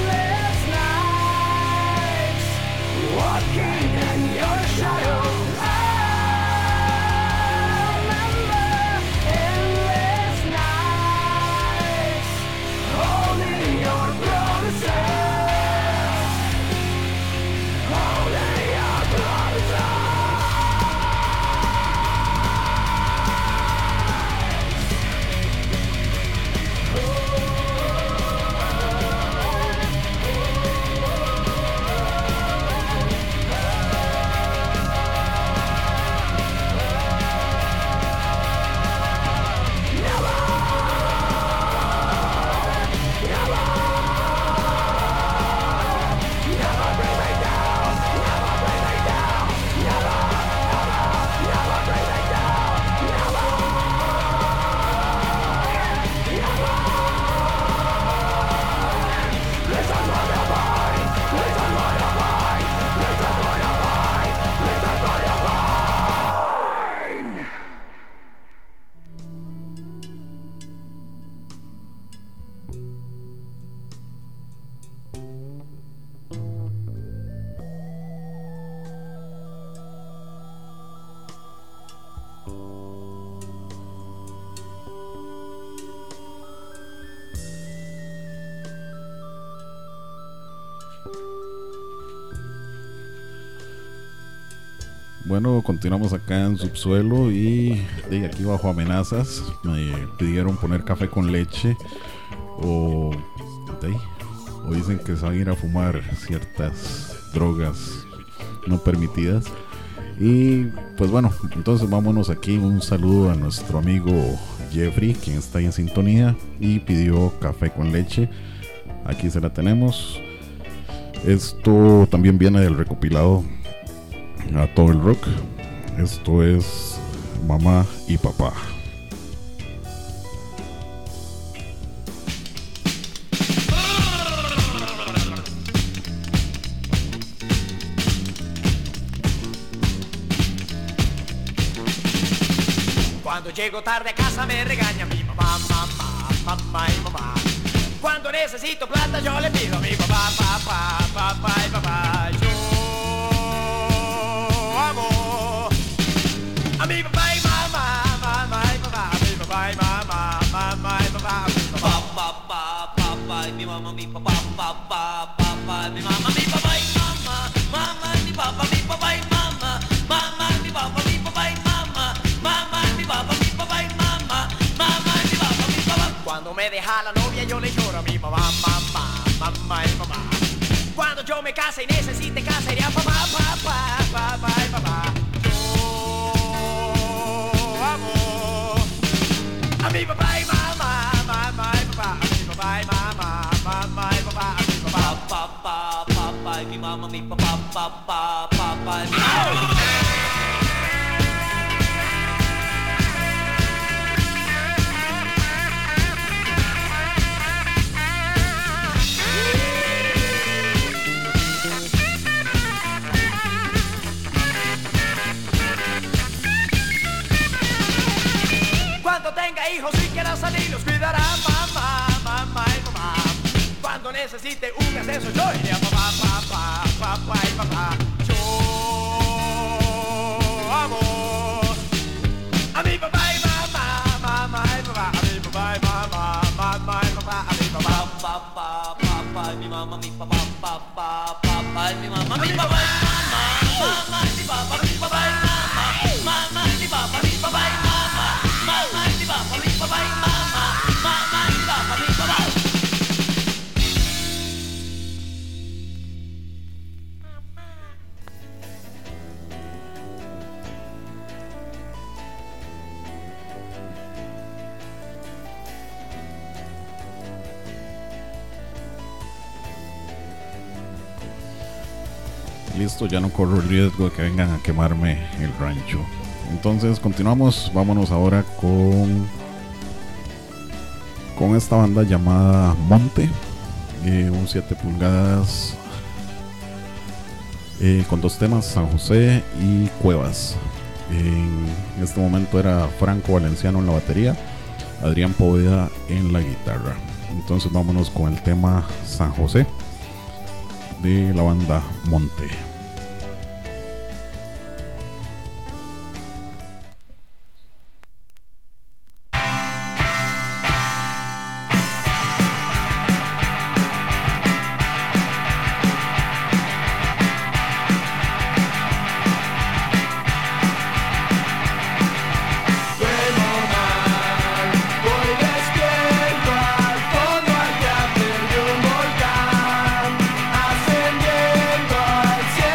Walking in your shadow. Bueno, continuamos acá en Subsuelo y de aquí bajo amenazas me pidieron poner café con leche o, de, o dicen que se van a ir a fumar ciertas drogas no permitidas. Y pues bueno, entonces vámonos aquí. Un saludo a nuestro amigo Jeffrey, quien está ahí en sintonía y pidió café con leche. Aquí se la tenemos. Esto también viene del recopilado A Todo el Rock. Esto es Mamá y Papá. Cuando llego tarde a casa me regaña mi mamá, mamá, mamá y mamá. Cuando necesito plata yo le pido a mi papá, papá, papá y papá. Yo amo a mi papá y mamá, mamá y papá, a mi papá y mamá, mamá y papá, a mi papá, papá, papá y mi mamá, mi papá, papá, papá y mi mamá, mi papá y mamá, mamá y mi papá, mi papá y mamá, mamá y mi papá, mi papá y mamá, mamá y mi papá, mi papá y mamá, mamá y mi papá, mi papá. Cuando me deja la novia yo le lloro a mi mamá, mamá, mamá y mamá. Cuando yo me case y necesite casa iré a papá, papá, papá y papá. Yo amo a mi papá y mamá, mamá y papá, a mi papá y mamá, mamá y papá, a mi papá, papá, papá y mi mamá, mi papá, papá, papá y mi mamá. Cuando tenga hijos y quiera salir los cuidará mamá, mamá y papá. Cuando necesite un ascenso yo iré a papá, papá, papá y papá. Yo amo a mi papá y mamá, mamá y papá, a mi papá y mamá, mamá y papá, a mi papá, papá, papá y mi mamá, mi papá, papá, papá y mi mamá, mi papá y mamá, mamá y mi papá, mi papá y mamá, mamá y mi papá, mi papá y mamá, mamá y mi papá, mi papá y mamá, mamá y mi papá, mi papá. Listo, ya no corro el riesgo de que vengan a quemarme el rancho. Entonces continuamos, vámonos ahora con con esta banda llamada Monte, eh, un siete pulgadas eh, con dos temas, San José y Cuevas. En este momento era Franco Valenciano en la batería, Adrián Poveda en la guitarra. Entonces vámonos con el tema San José de la banda Monte. Ascendiendo al cielo.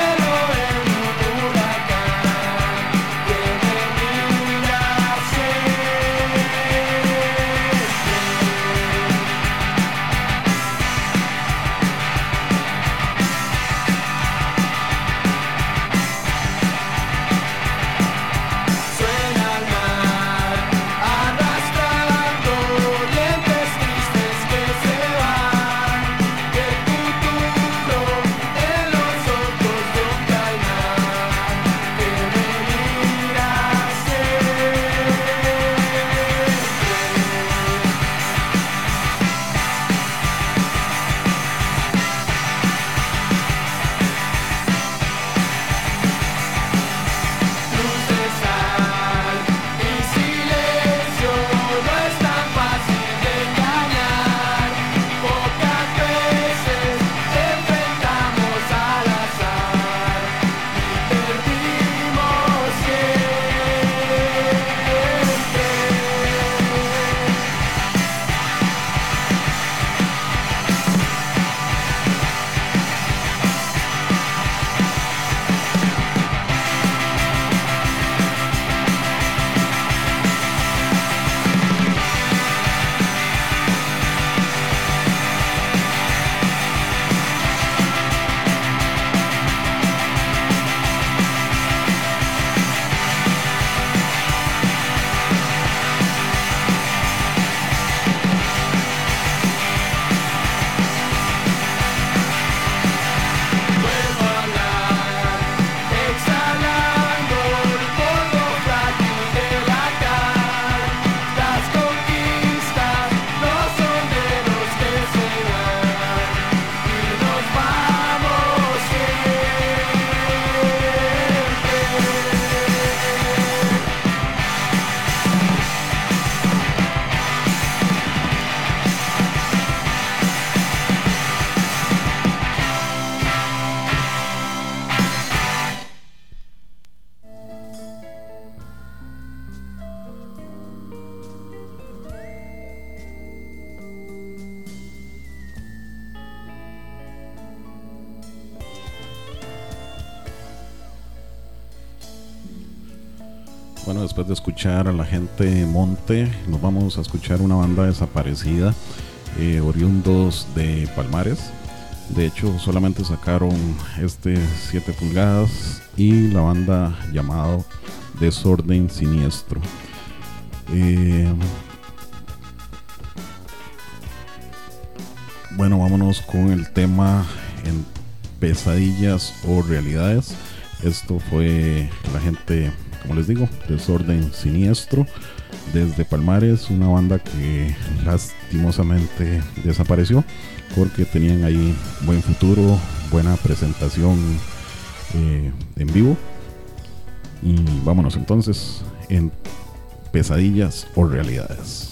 Bueno, después de escuchar a la gente de Monte, nos vamos a escuchar una banda desaparecida, eh, oriundos de Palmares. De hecho, solamente sacaron este siete pulgadas y la banda llamado Desorden Siniestro. Eh, bueno, vámonos con el tema en pesadillas o realidades. Esto fue la gente, como les digo, Desorden Siniestro, desde Palmares, una banda que lastimosamente desapareció porque tenían ahí buen futuro, buena presentación eh, en vivo. Y vámonos entonces en pesadillas o realidades.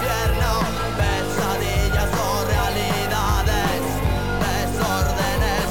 Desórdenes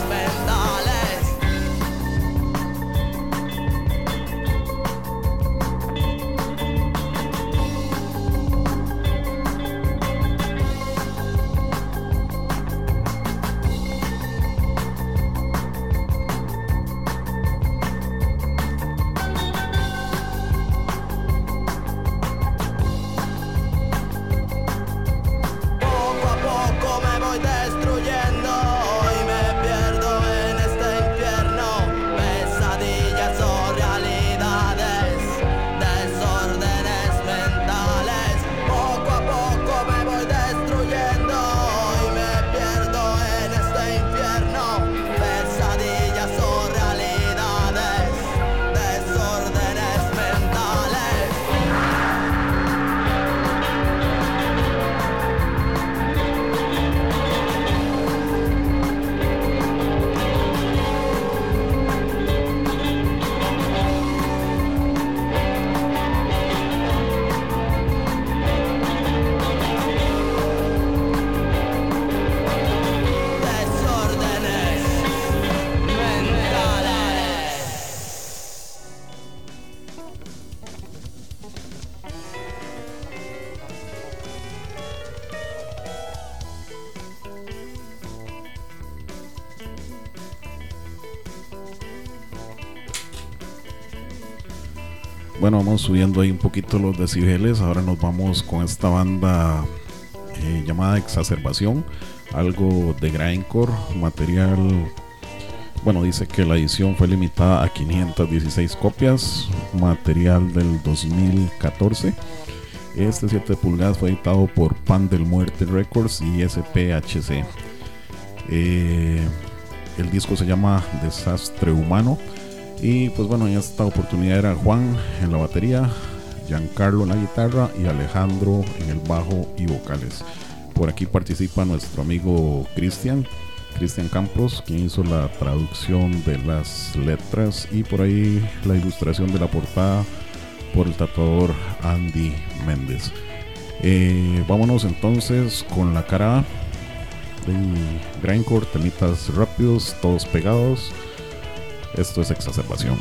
Bueno, vamos subiendo ahí un poquito los decibeles. Ahora nos vamos con esta banda eh, llamada Exacerbación, algo de grindcore, material. Bueno, dice que la edición fue limitada a quinientas dieciséis copias, material del dos mil catorce. Este siete pulgadas fue editado por Pan del Muerte Records y S P H C. Eh, el disco se llama Desastre Humano. Y pues bueno, en esta oportunidad era Juan en la batería, Giancarlo en la guitarra y Alejandro en el bajo y vocales. Por aquí participa nuestro amigo Cristian, Cristian Campos, quien hizo la traducción de las letras, y por ahí la ilustración de la portada por el tatuador Andy Méndez. Eh, vámonos entonces con la cara A de grindcore, temitas rápidos, todos pegados. Esto es Exacerbación.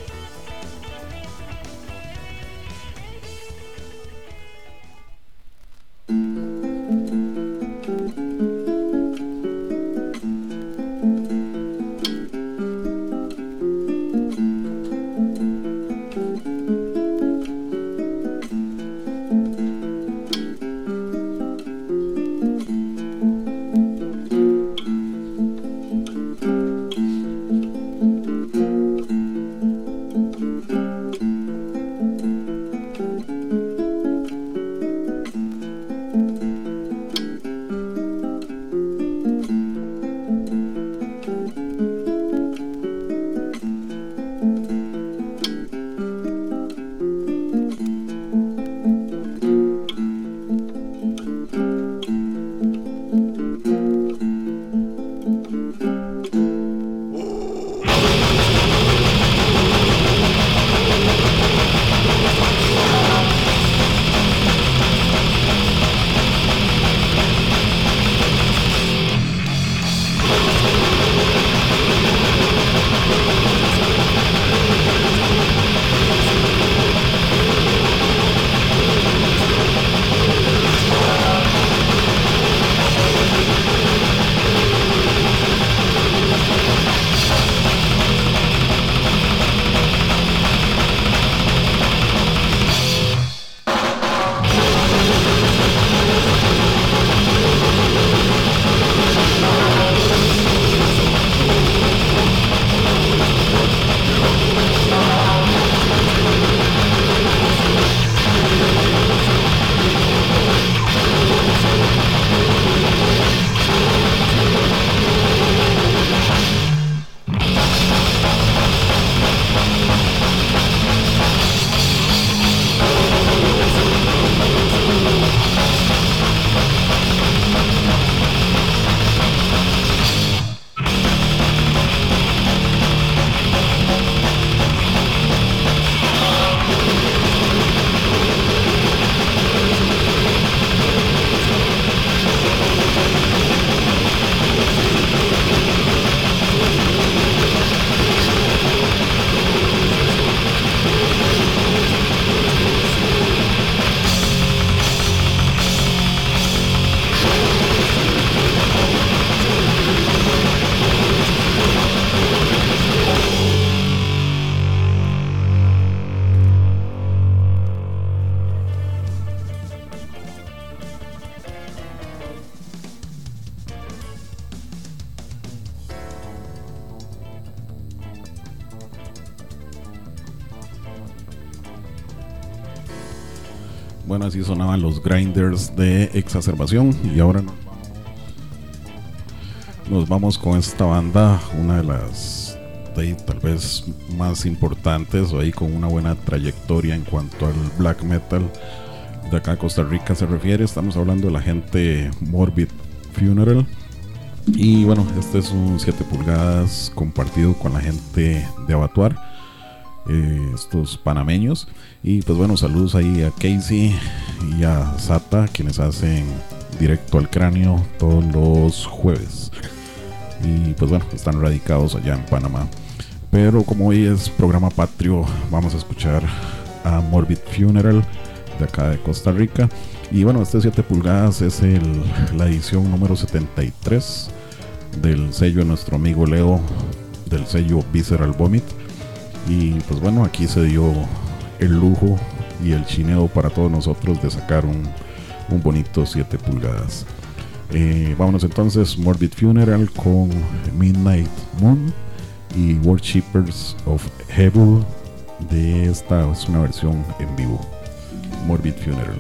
Bueno, así sonaban los grinders de Exacerbación. Y ahora nos vamos, nos vamos con esta banda, una de las de, tal vez más importantes, o ahí con una buena trayectoria en cuanto al black metal de acá a Costa Rica se refiere. Estamos hablando de la gente Morbid Funeral. Y bueno, este es un siete pulgadas compartido con la gente de Abatuar, eh, estos panameños. Y pues bueno, saludos ahí a Casey y a Sata, quienes hacen Directo al Cráneo todos los jueves. Y pues bueno, están radicados allá en Panamá. Pero como hoy es programa patrio, vamos a escuchar a Morbid Funeral de acá de Costa Rica. Y bueno, este siete pulgadas es el, la edición número setenta y tres del sello de nuestro amigo Leo, del sello Visceral Vomit. Y pues bueno, aquí se dio el lujo y el chineo para todos nosotros de sacar un, un bonito siete pulgadas. Eh, vámonos entonces, Morbid Funeral con Midnight Moon y Worshippers of Hebel. De esta es una versión en vivo. Morbid Funeral.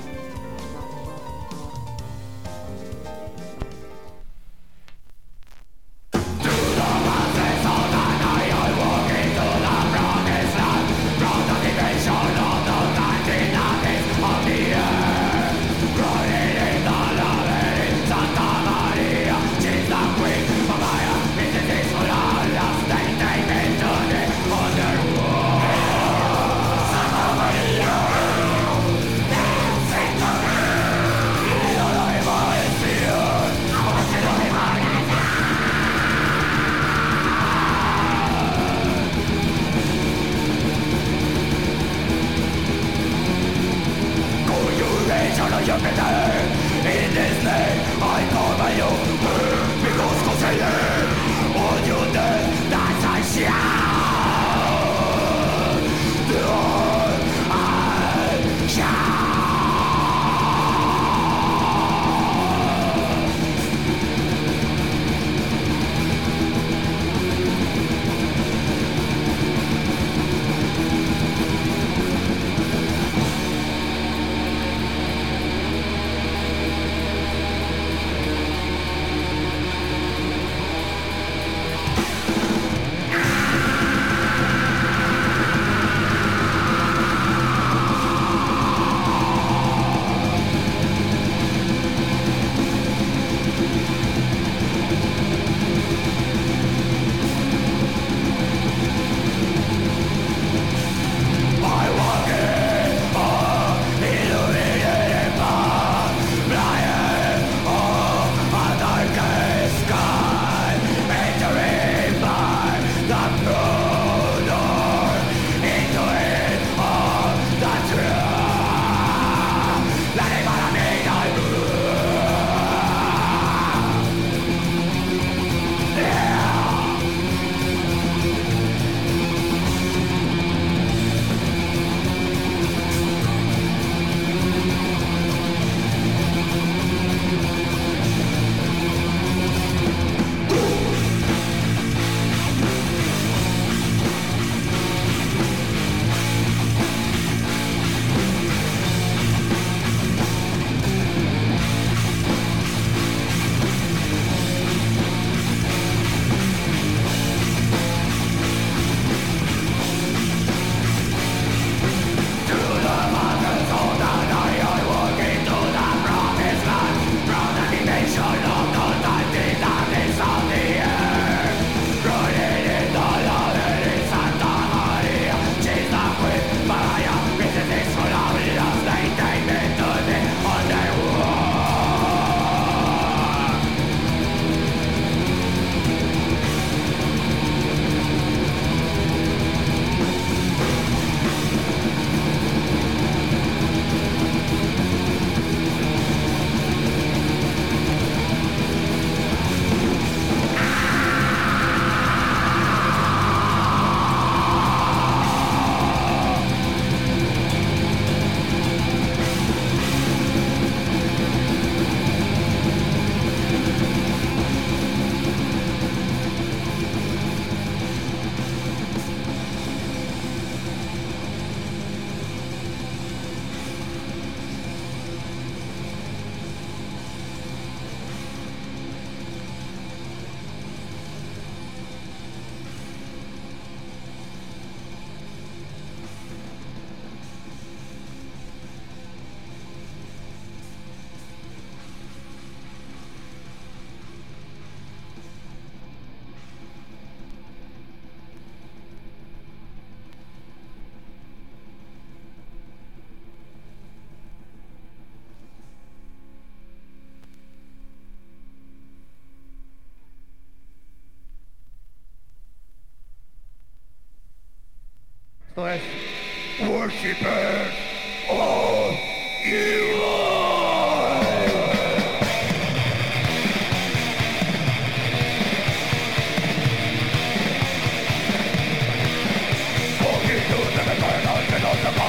Esto es Worshippers of Evil. Poquito de me caen al menos de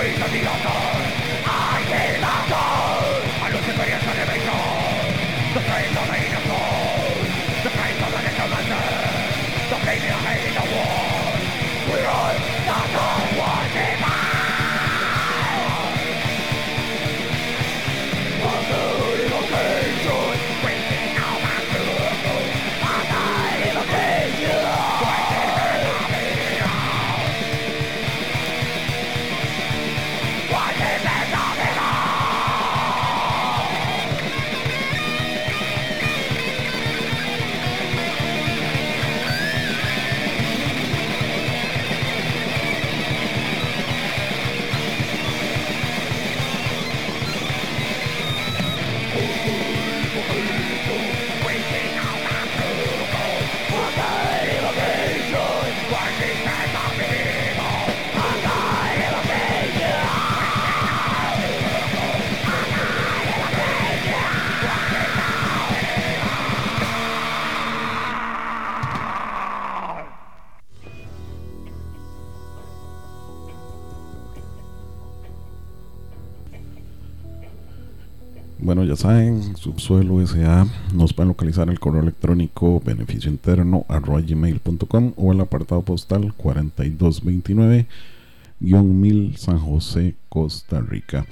Bueno, ya saben, Subsuelo S A nos pueden localizar el correo electrónico beneficio interno arroba gmail punto com o el apartado postal cuarenta y dos veintinueve mil San José, Costa Rica.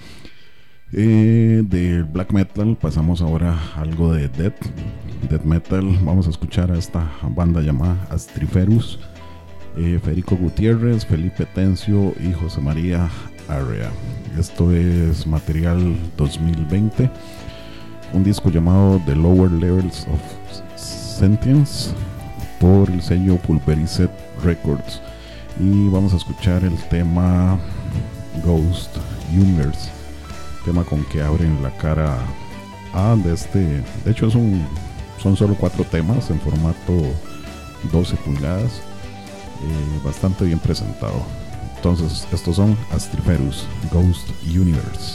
Eh, de black metal pasamos ahora a algo de death, death metal. Vamos a escuchar a esta banda llamada Astriferus, eh, Federico Gutiérrez, Felipe Tencio y José María Arrea. Esto es material dos mil veinte, un disco llamado The Lower Levels of Sentience por el sello Pulverized Records, y vamos a escuchar el tema Ghost Universe, tema con que abren la cara A de este. De hecho es un, son solo cuatro temas en formato doce pulgadas, eh, bastante bien presentado. Entonces, estos son Astriferus, Ghost Universe.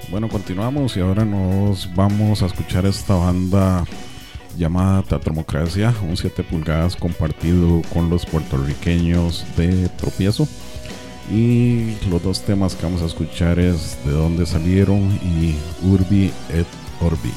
Bueno, continuamos y ahora nos vamos a escuchar esta banda llamada Teatromocracia, un siete pulgadas compartido con los puertorriqueños de Tropiezo. Y los dos temas que vamos a escuchar es De dónde salieron y Urbi et Orbi.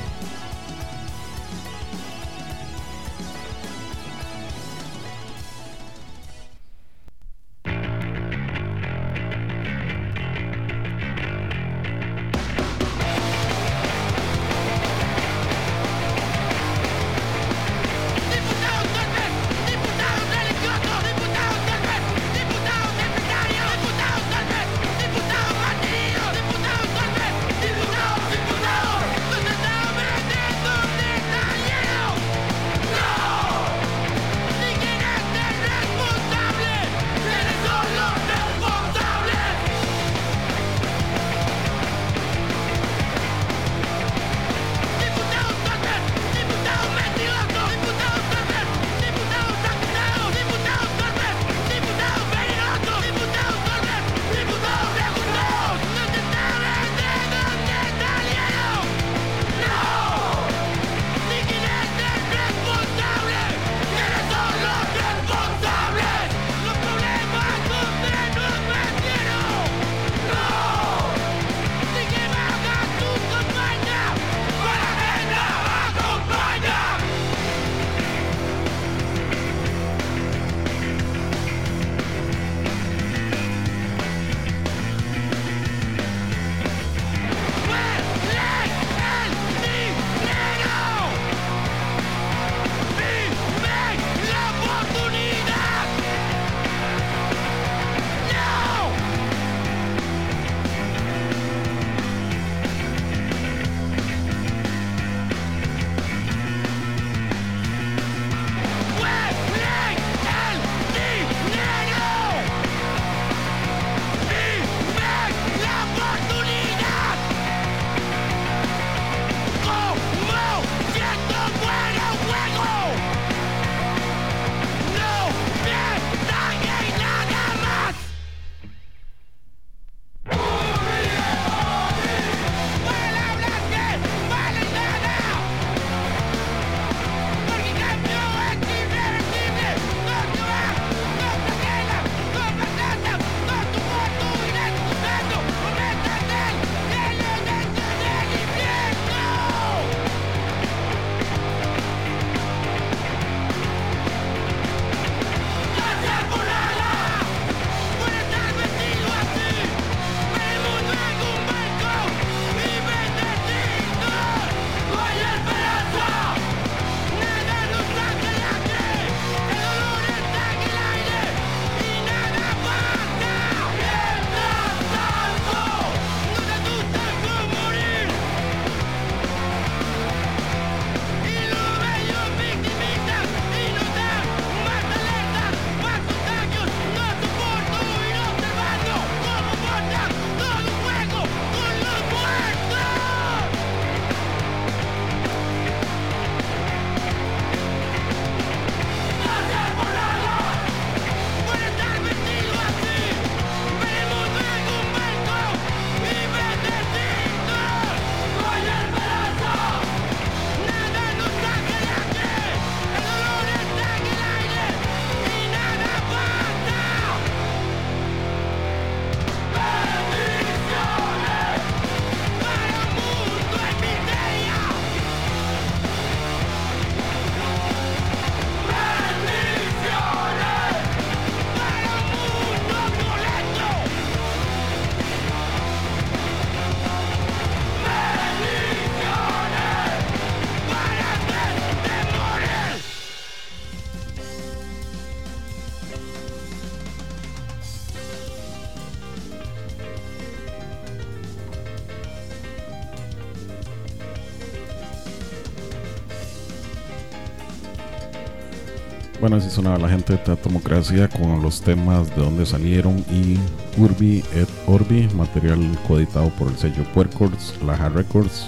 Bueno, así sonaba la gente de Teatromocracia con los temas De dónde salieron y Urbi et Orbi, material coeditado por el sello Puercords, Laja Records,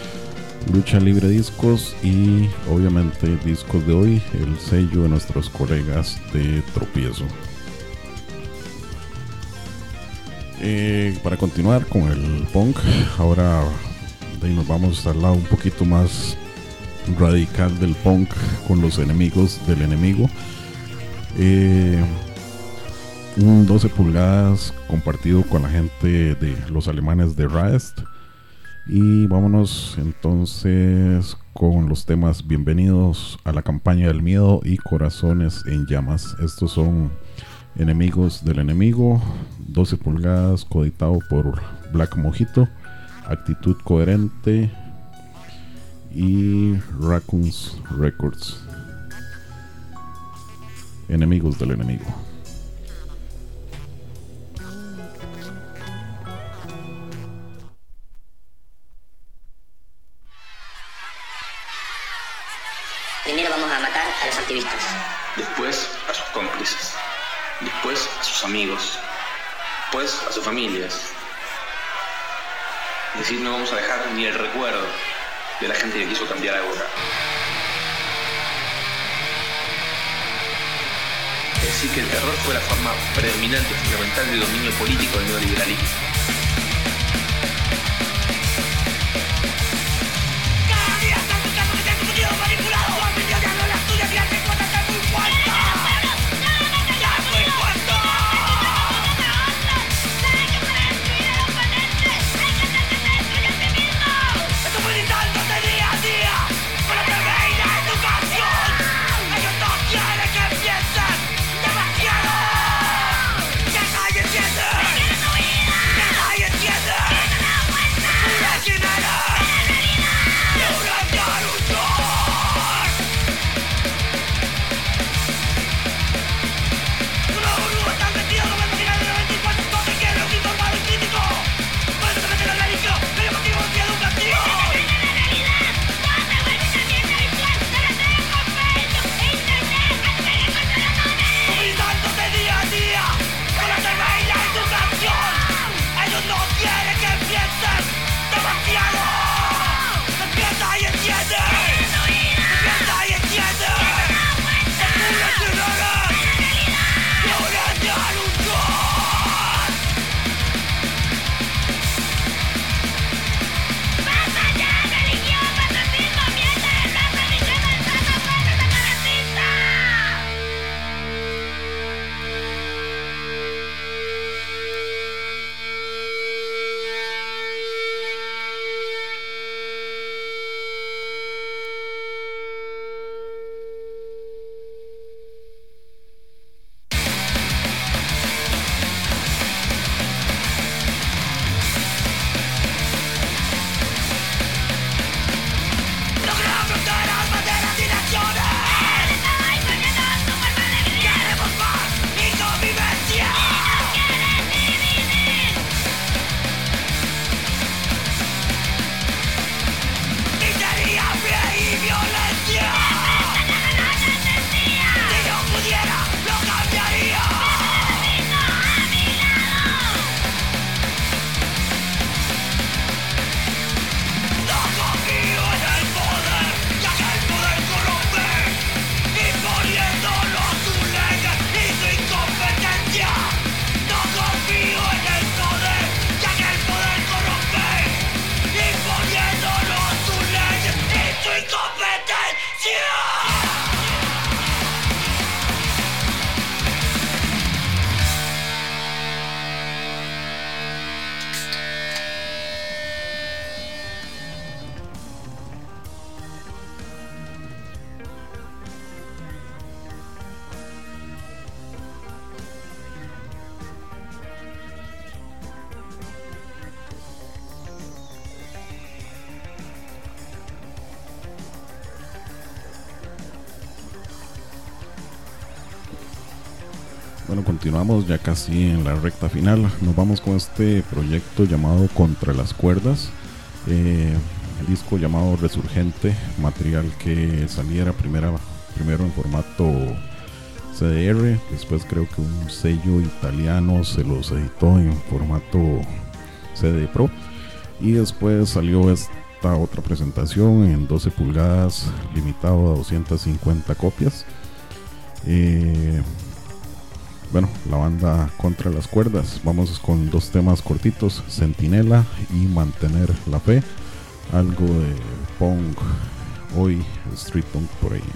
Lucha Libre Discos y obviamente Discos de Hoy, el sello de nuestros colegas de Tropiezo. Eh, para continuar con el punk, ahora de ahí nos vamos al lado un poquito más radical del punk con los enemigos del enemigo. Eh, un doce pulgadas compartido con la gente de los alemanes de Rest. Y vámonos entonces con los temas Bienvenidos a la campaña del miedo y Corazones en llamas. Estos son Enemigos del enemigo, doce pulgadas, coditado por Black Mojito, Actitud Coherente y Raccoons Records. Enemigos del enemigo. Primero vamos a matar a los activistas. Después a sus cómplices. Después a sus amigos. Después a sus familias. Es decir, no vamos a dejar ni el recuerdo de la gente que quiso cambiar algo acá. Es decir, que el terror fue la forma predominante y fundamental de dominio político del neoliberalismo. Bueno, continuamos ya casi en la recta final. Nos vamos con este proyecto llamado Contra las Cuerdas, eh, el disco llamado Resurgente, material que saliera primera, primero en formato C D R, después creo que un sello italiano se los editó en formato C D Pro, y después salió esta otra presentación en doce pulgadas, limitado a doscientas cincuenta copias. Eh, Bueno, la banda Contra las Cuerdas. Vamos con dos temas cortitos, Centinela y Mantener la Fe. Algo de punk, hoy street punk por ahí.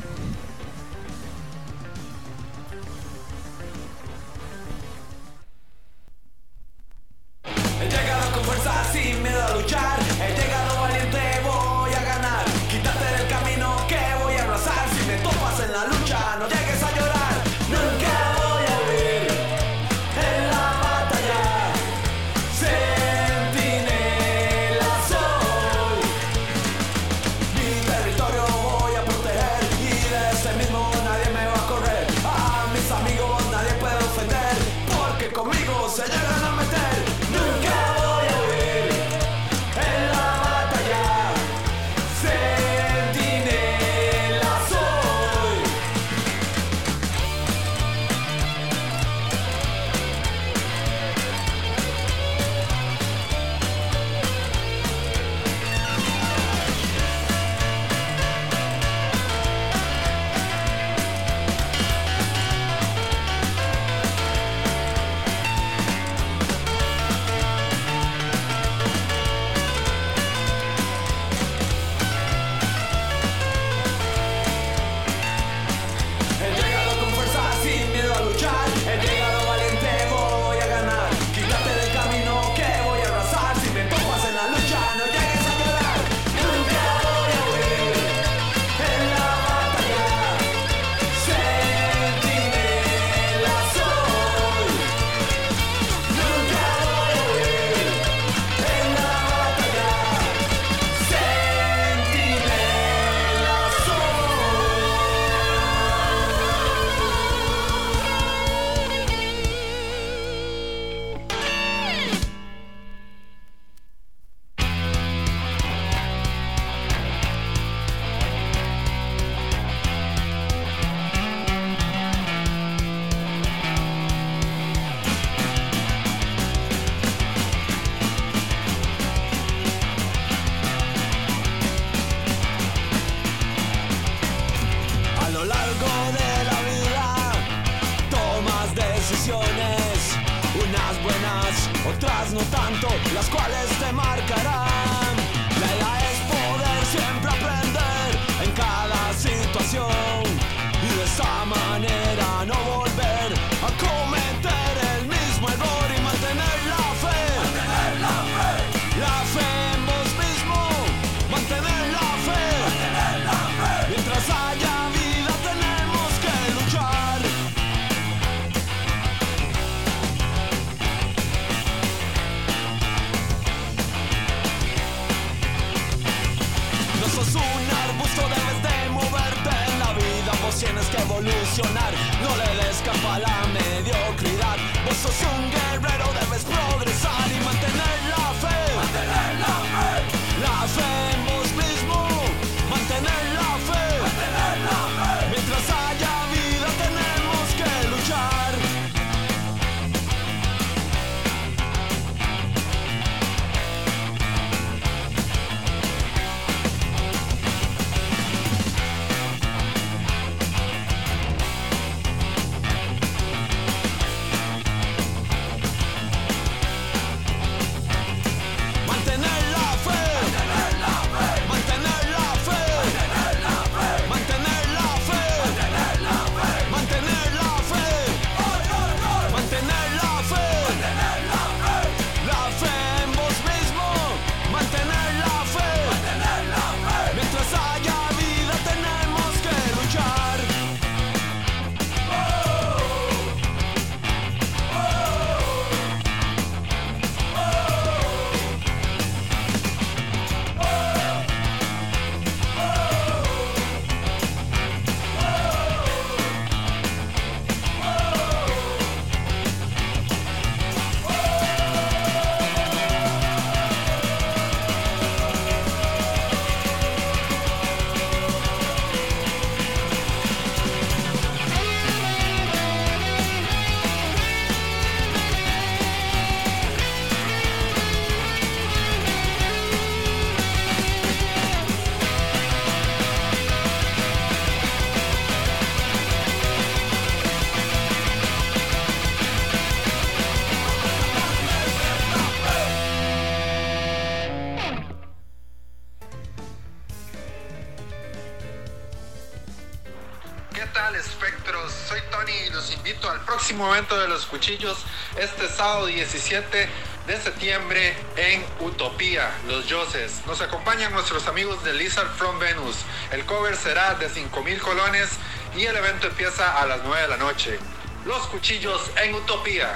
He llegado con fuerza sin miedo a luchar. He llegado valiente, voy a ganar. Quítate del camino que voy a abrazar. Si me topas en la lucha, no llegues a llorar. Nunca voy a huir en la batalla. Centinela soy. Mi territorio voy a proteger y de ese mismo nadie me va a correr. A mis amigos nadie puede ofender porque conmigo se llegan a meter. Nunca voy a huir en la batalla. Centinela soy. He llegado con fuerza sin miedo a luchar. He llegado valiente, voy a ganar. Quítate del camino que voy a abrazar. Si me topas en la lucha, no llegues a llorar. Nunca voy a huir en la batalla. Centinela soy. Nunca voy a huir en la batalla. Centinela soy. A lo largo de la vida tomas decisiones, unas buenas, otras no tanto, las cuales te marcarán. La idea es poder siempre aprender en cada situación y de esa manera no volver a cometer el mismo error y mantener la fe. Mantener la fe. La fe en vos mismo. Mantener la fe. Mantener la fe. Mientras haya vida tenemos que luchar. No sos un arbusto, debes de moverte en la vida. Vos tienes que evolucionar, no le des capa a la mediocridad. Vos sos un guerrero, debes progresar y mantener la fe. Mantener la fe. La fe en vos mismo. Mantener la fe. Mantener la fe. Mientras haya vida tenemos que luchar. tal, espectros? Soy Tony y los invito al próximo evento de los cuchillos este sábado diecisiete de septiembre en Utopía, Los Yoses. Nos acompañan nuestros amigos de Lizard from Venus. El cover será de cinco mil colones y el evento empieza a las nueve de la noche. Los cuchillos en Utopía.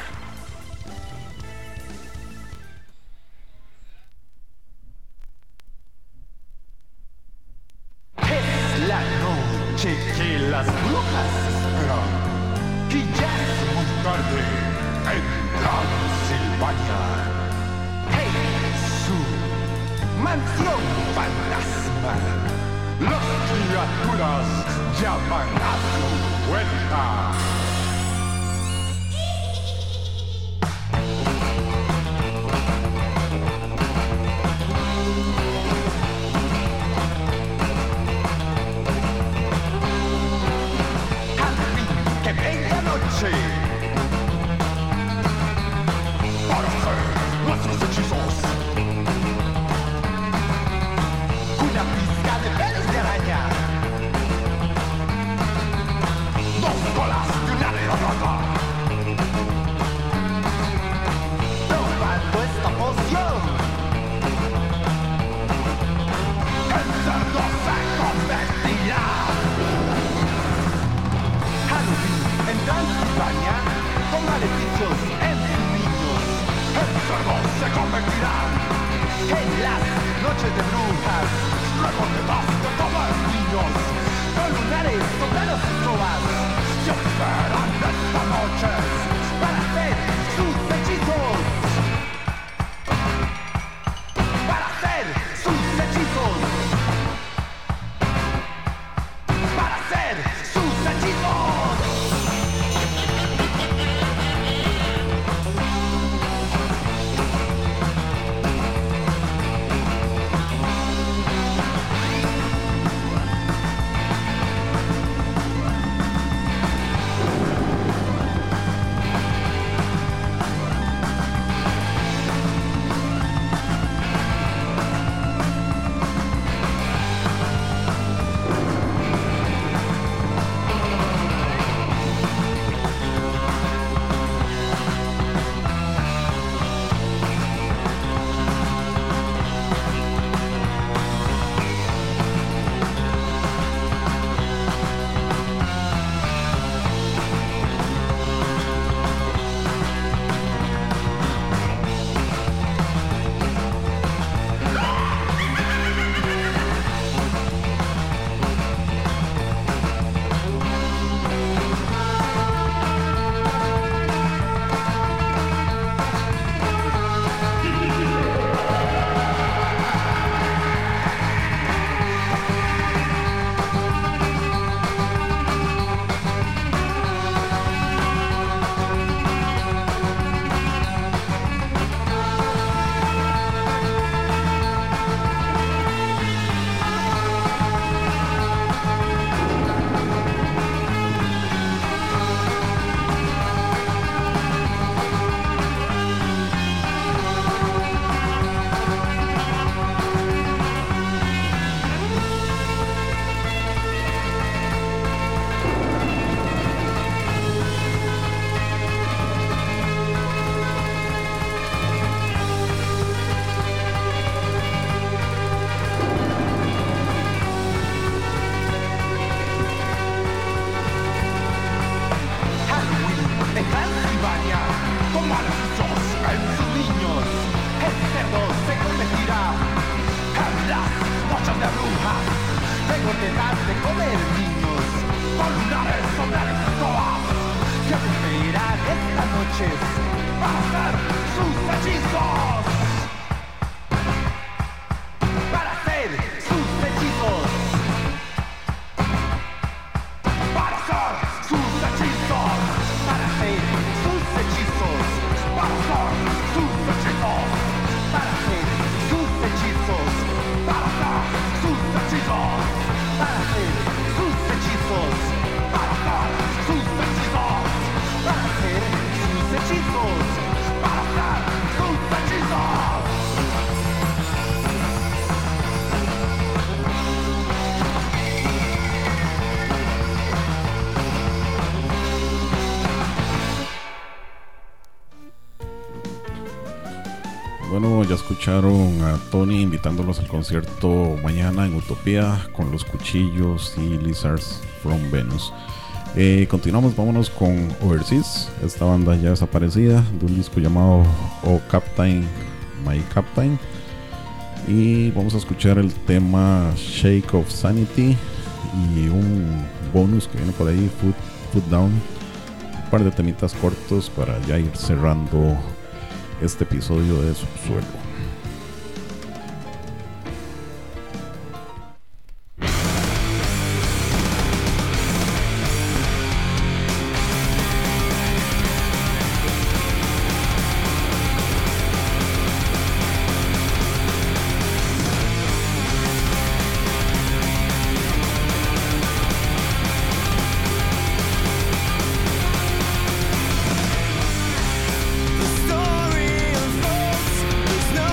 Es la noche que las brujas esperan, y ya es muy tarde en Transilvania. En su mansión fantasma, las criaturas llaman a su puerta. ¡Qué bella noche! Para hacer nuestros hechizos. Una pizca de pelos de araña. Dos colas de una rata. Probando esta poción, el cerdo se convertirá. En Transilvania, con maleficios en sus niños, el cerdo se convertirá en las noches de brujas. Luego de más de comer niños, con lunares, sombreros y trovas, se esperan estas noches para hacer sus hechizos. Para hacer sus hechizos. Para hacer sus hechizos. Para hacer sus hechizos, para hacer sus hechizos. ya escucharon a Tony invitándolos al concierto mañana en Utopía con Los Cuchillos y Lizards from Venus. Eh, continuamos, vámonos con Overseas, esta banda ya desaparecida, de un disco llamado Oh Captain, My Captain. Y vamos a escuchar el tema Shake of Sanity y un bonus que viene por ahí, Foot, Foot Down. Un par de temitas cortos para ya ir cerrando este episodio de Subsuelo. Story unfolds, there's no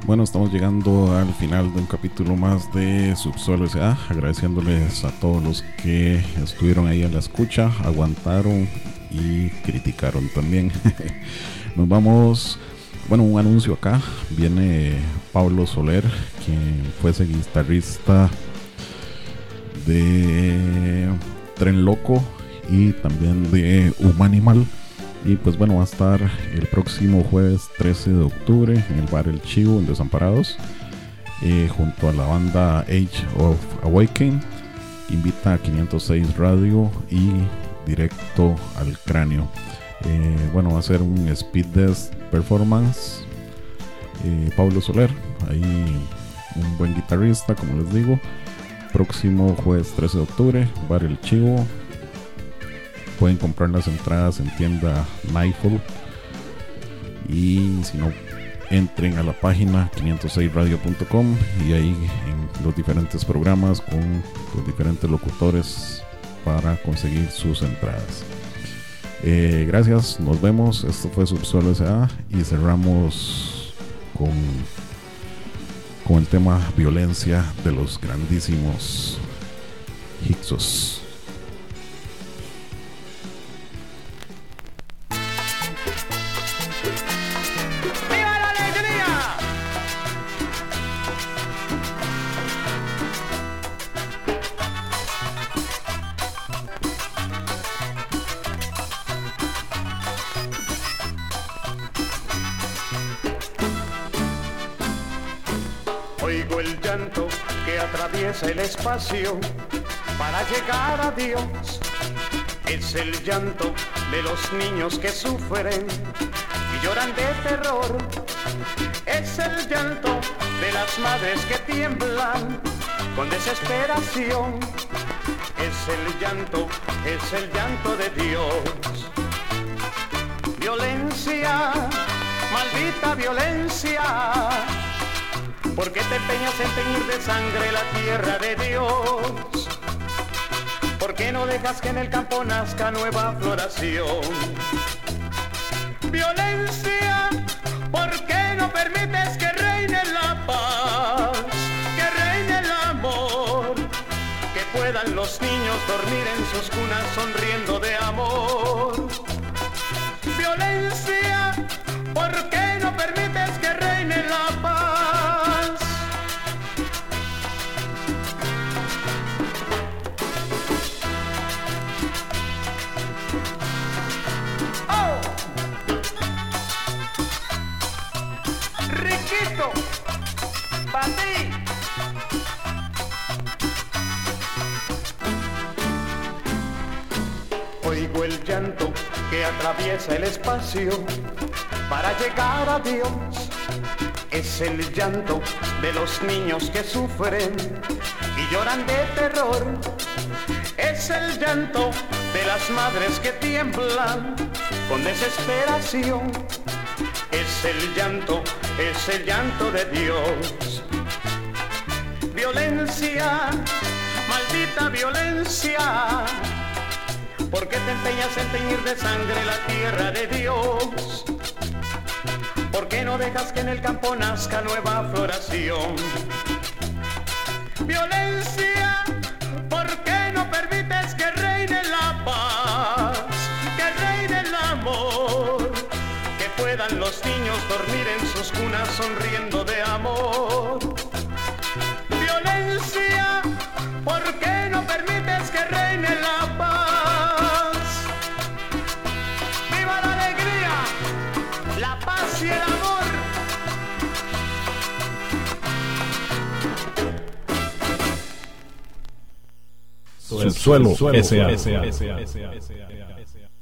Bueno, estamos llegando al final de un capítulo más de Subsuelo S A, agradeciéndoles a todos los que estuvieron ahí a la escucha, aguantaron y criticaron también. Nos vamos, bueno, un anuncio acá. Viene Pablo Soler, quien fuese guitarrista de Tren Loco y también de Humanimal. Y pues bueno, va a estar el próximo jueves trece de octubre en el bar El Chivo en Desamparados, eh, junto a la banda Age of Awakening. Invita a quinientos seis Radio y Directo al Cráneo. Eh, bueno, va a ser un speed death performance. eh, Pablo Soler, ahí un buen guitarrista, como les digo. Próximo jueves trece de octubre, bar El Chivo. Pueden comprar las entradas en tienda Nightfall, y si no, entren a la página quinientos seis radio punto com y ahí en los diferentes programas con los diferentes locutores para conseguir sus entradas. Eh, gracias, nos vemos. Esto fue Subsuelo S A y cerramos con, con el tema violencia de los grandísimos Hyksos. Oigo el llanto que atraviesa el espacio para llegar a Dios. Es el llanto de los niños que sufren y lloran de terror. Es el llanto de las madres que tiemblan con desesperación. Es el llanto, es el llanto de Dios. Violencia, maldita violencia. ¿Por qué te empeñas en teñir de sangre la tierra de Dios? ¿Por qué no dejas que en el campo nazca nueva floración? Violencia, ¿por qué no permites que reine la paz? Que reine el amor, que puedan los niños dormir en sus cunas sonriendo de amor. Violencia, ¿por qué no permites que reine la paz? Para ti. Oigo el llanto que atraviesa el espacio para llegar a Dios. Es el llanto de los niños que sufren y lloran de terror. Es el llanto de las madres que tiemblan con desesperación. Es el llanto, es el llanto de Dios. Violencia, maldita violencia. ¿Por qué te empeñas en teñir de sangre la tierra de Dios? ¿Por qué no dejas que en el campo nazca nueva floración? Violencia, ¿por qué no permites que reine la paz? Que reine el amor, que puedan los niños dormir en sus cunas sonriendo de amor. Violencia, ¿por qué no permites que reine la paz? ¡Viva la alegría, la paz y el amor! Subsuelo S A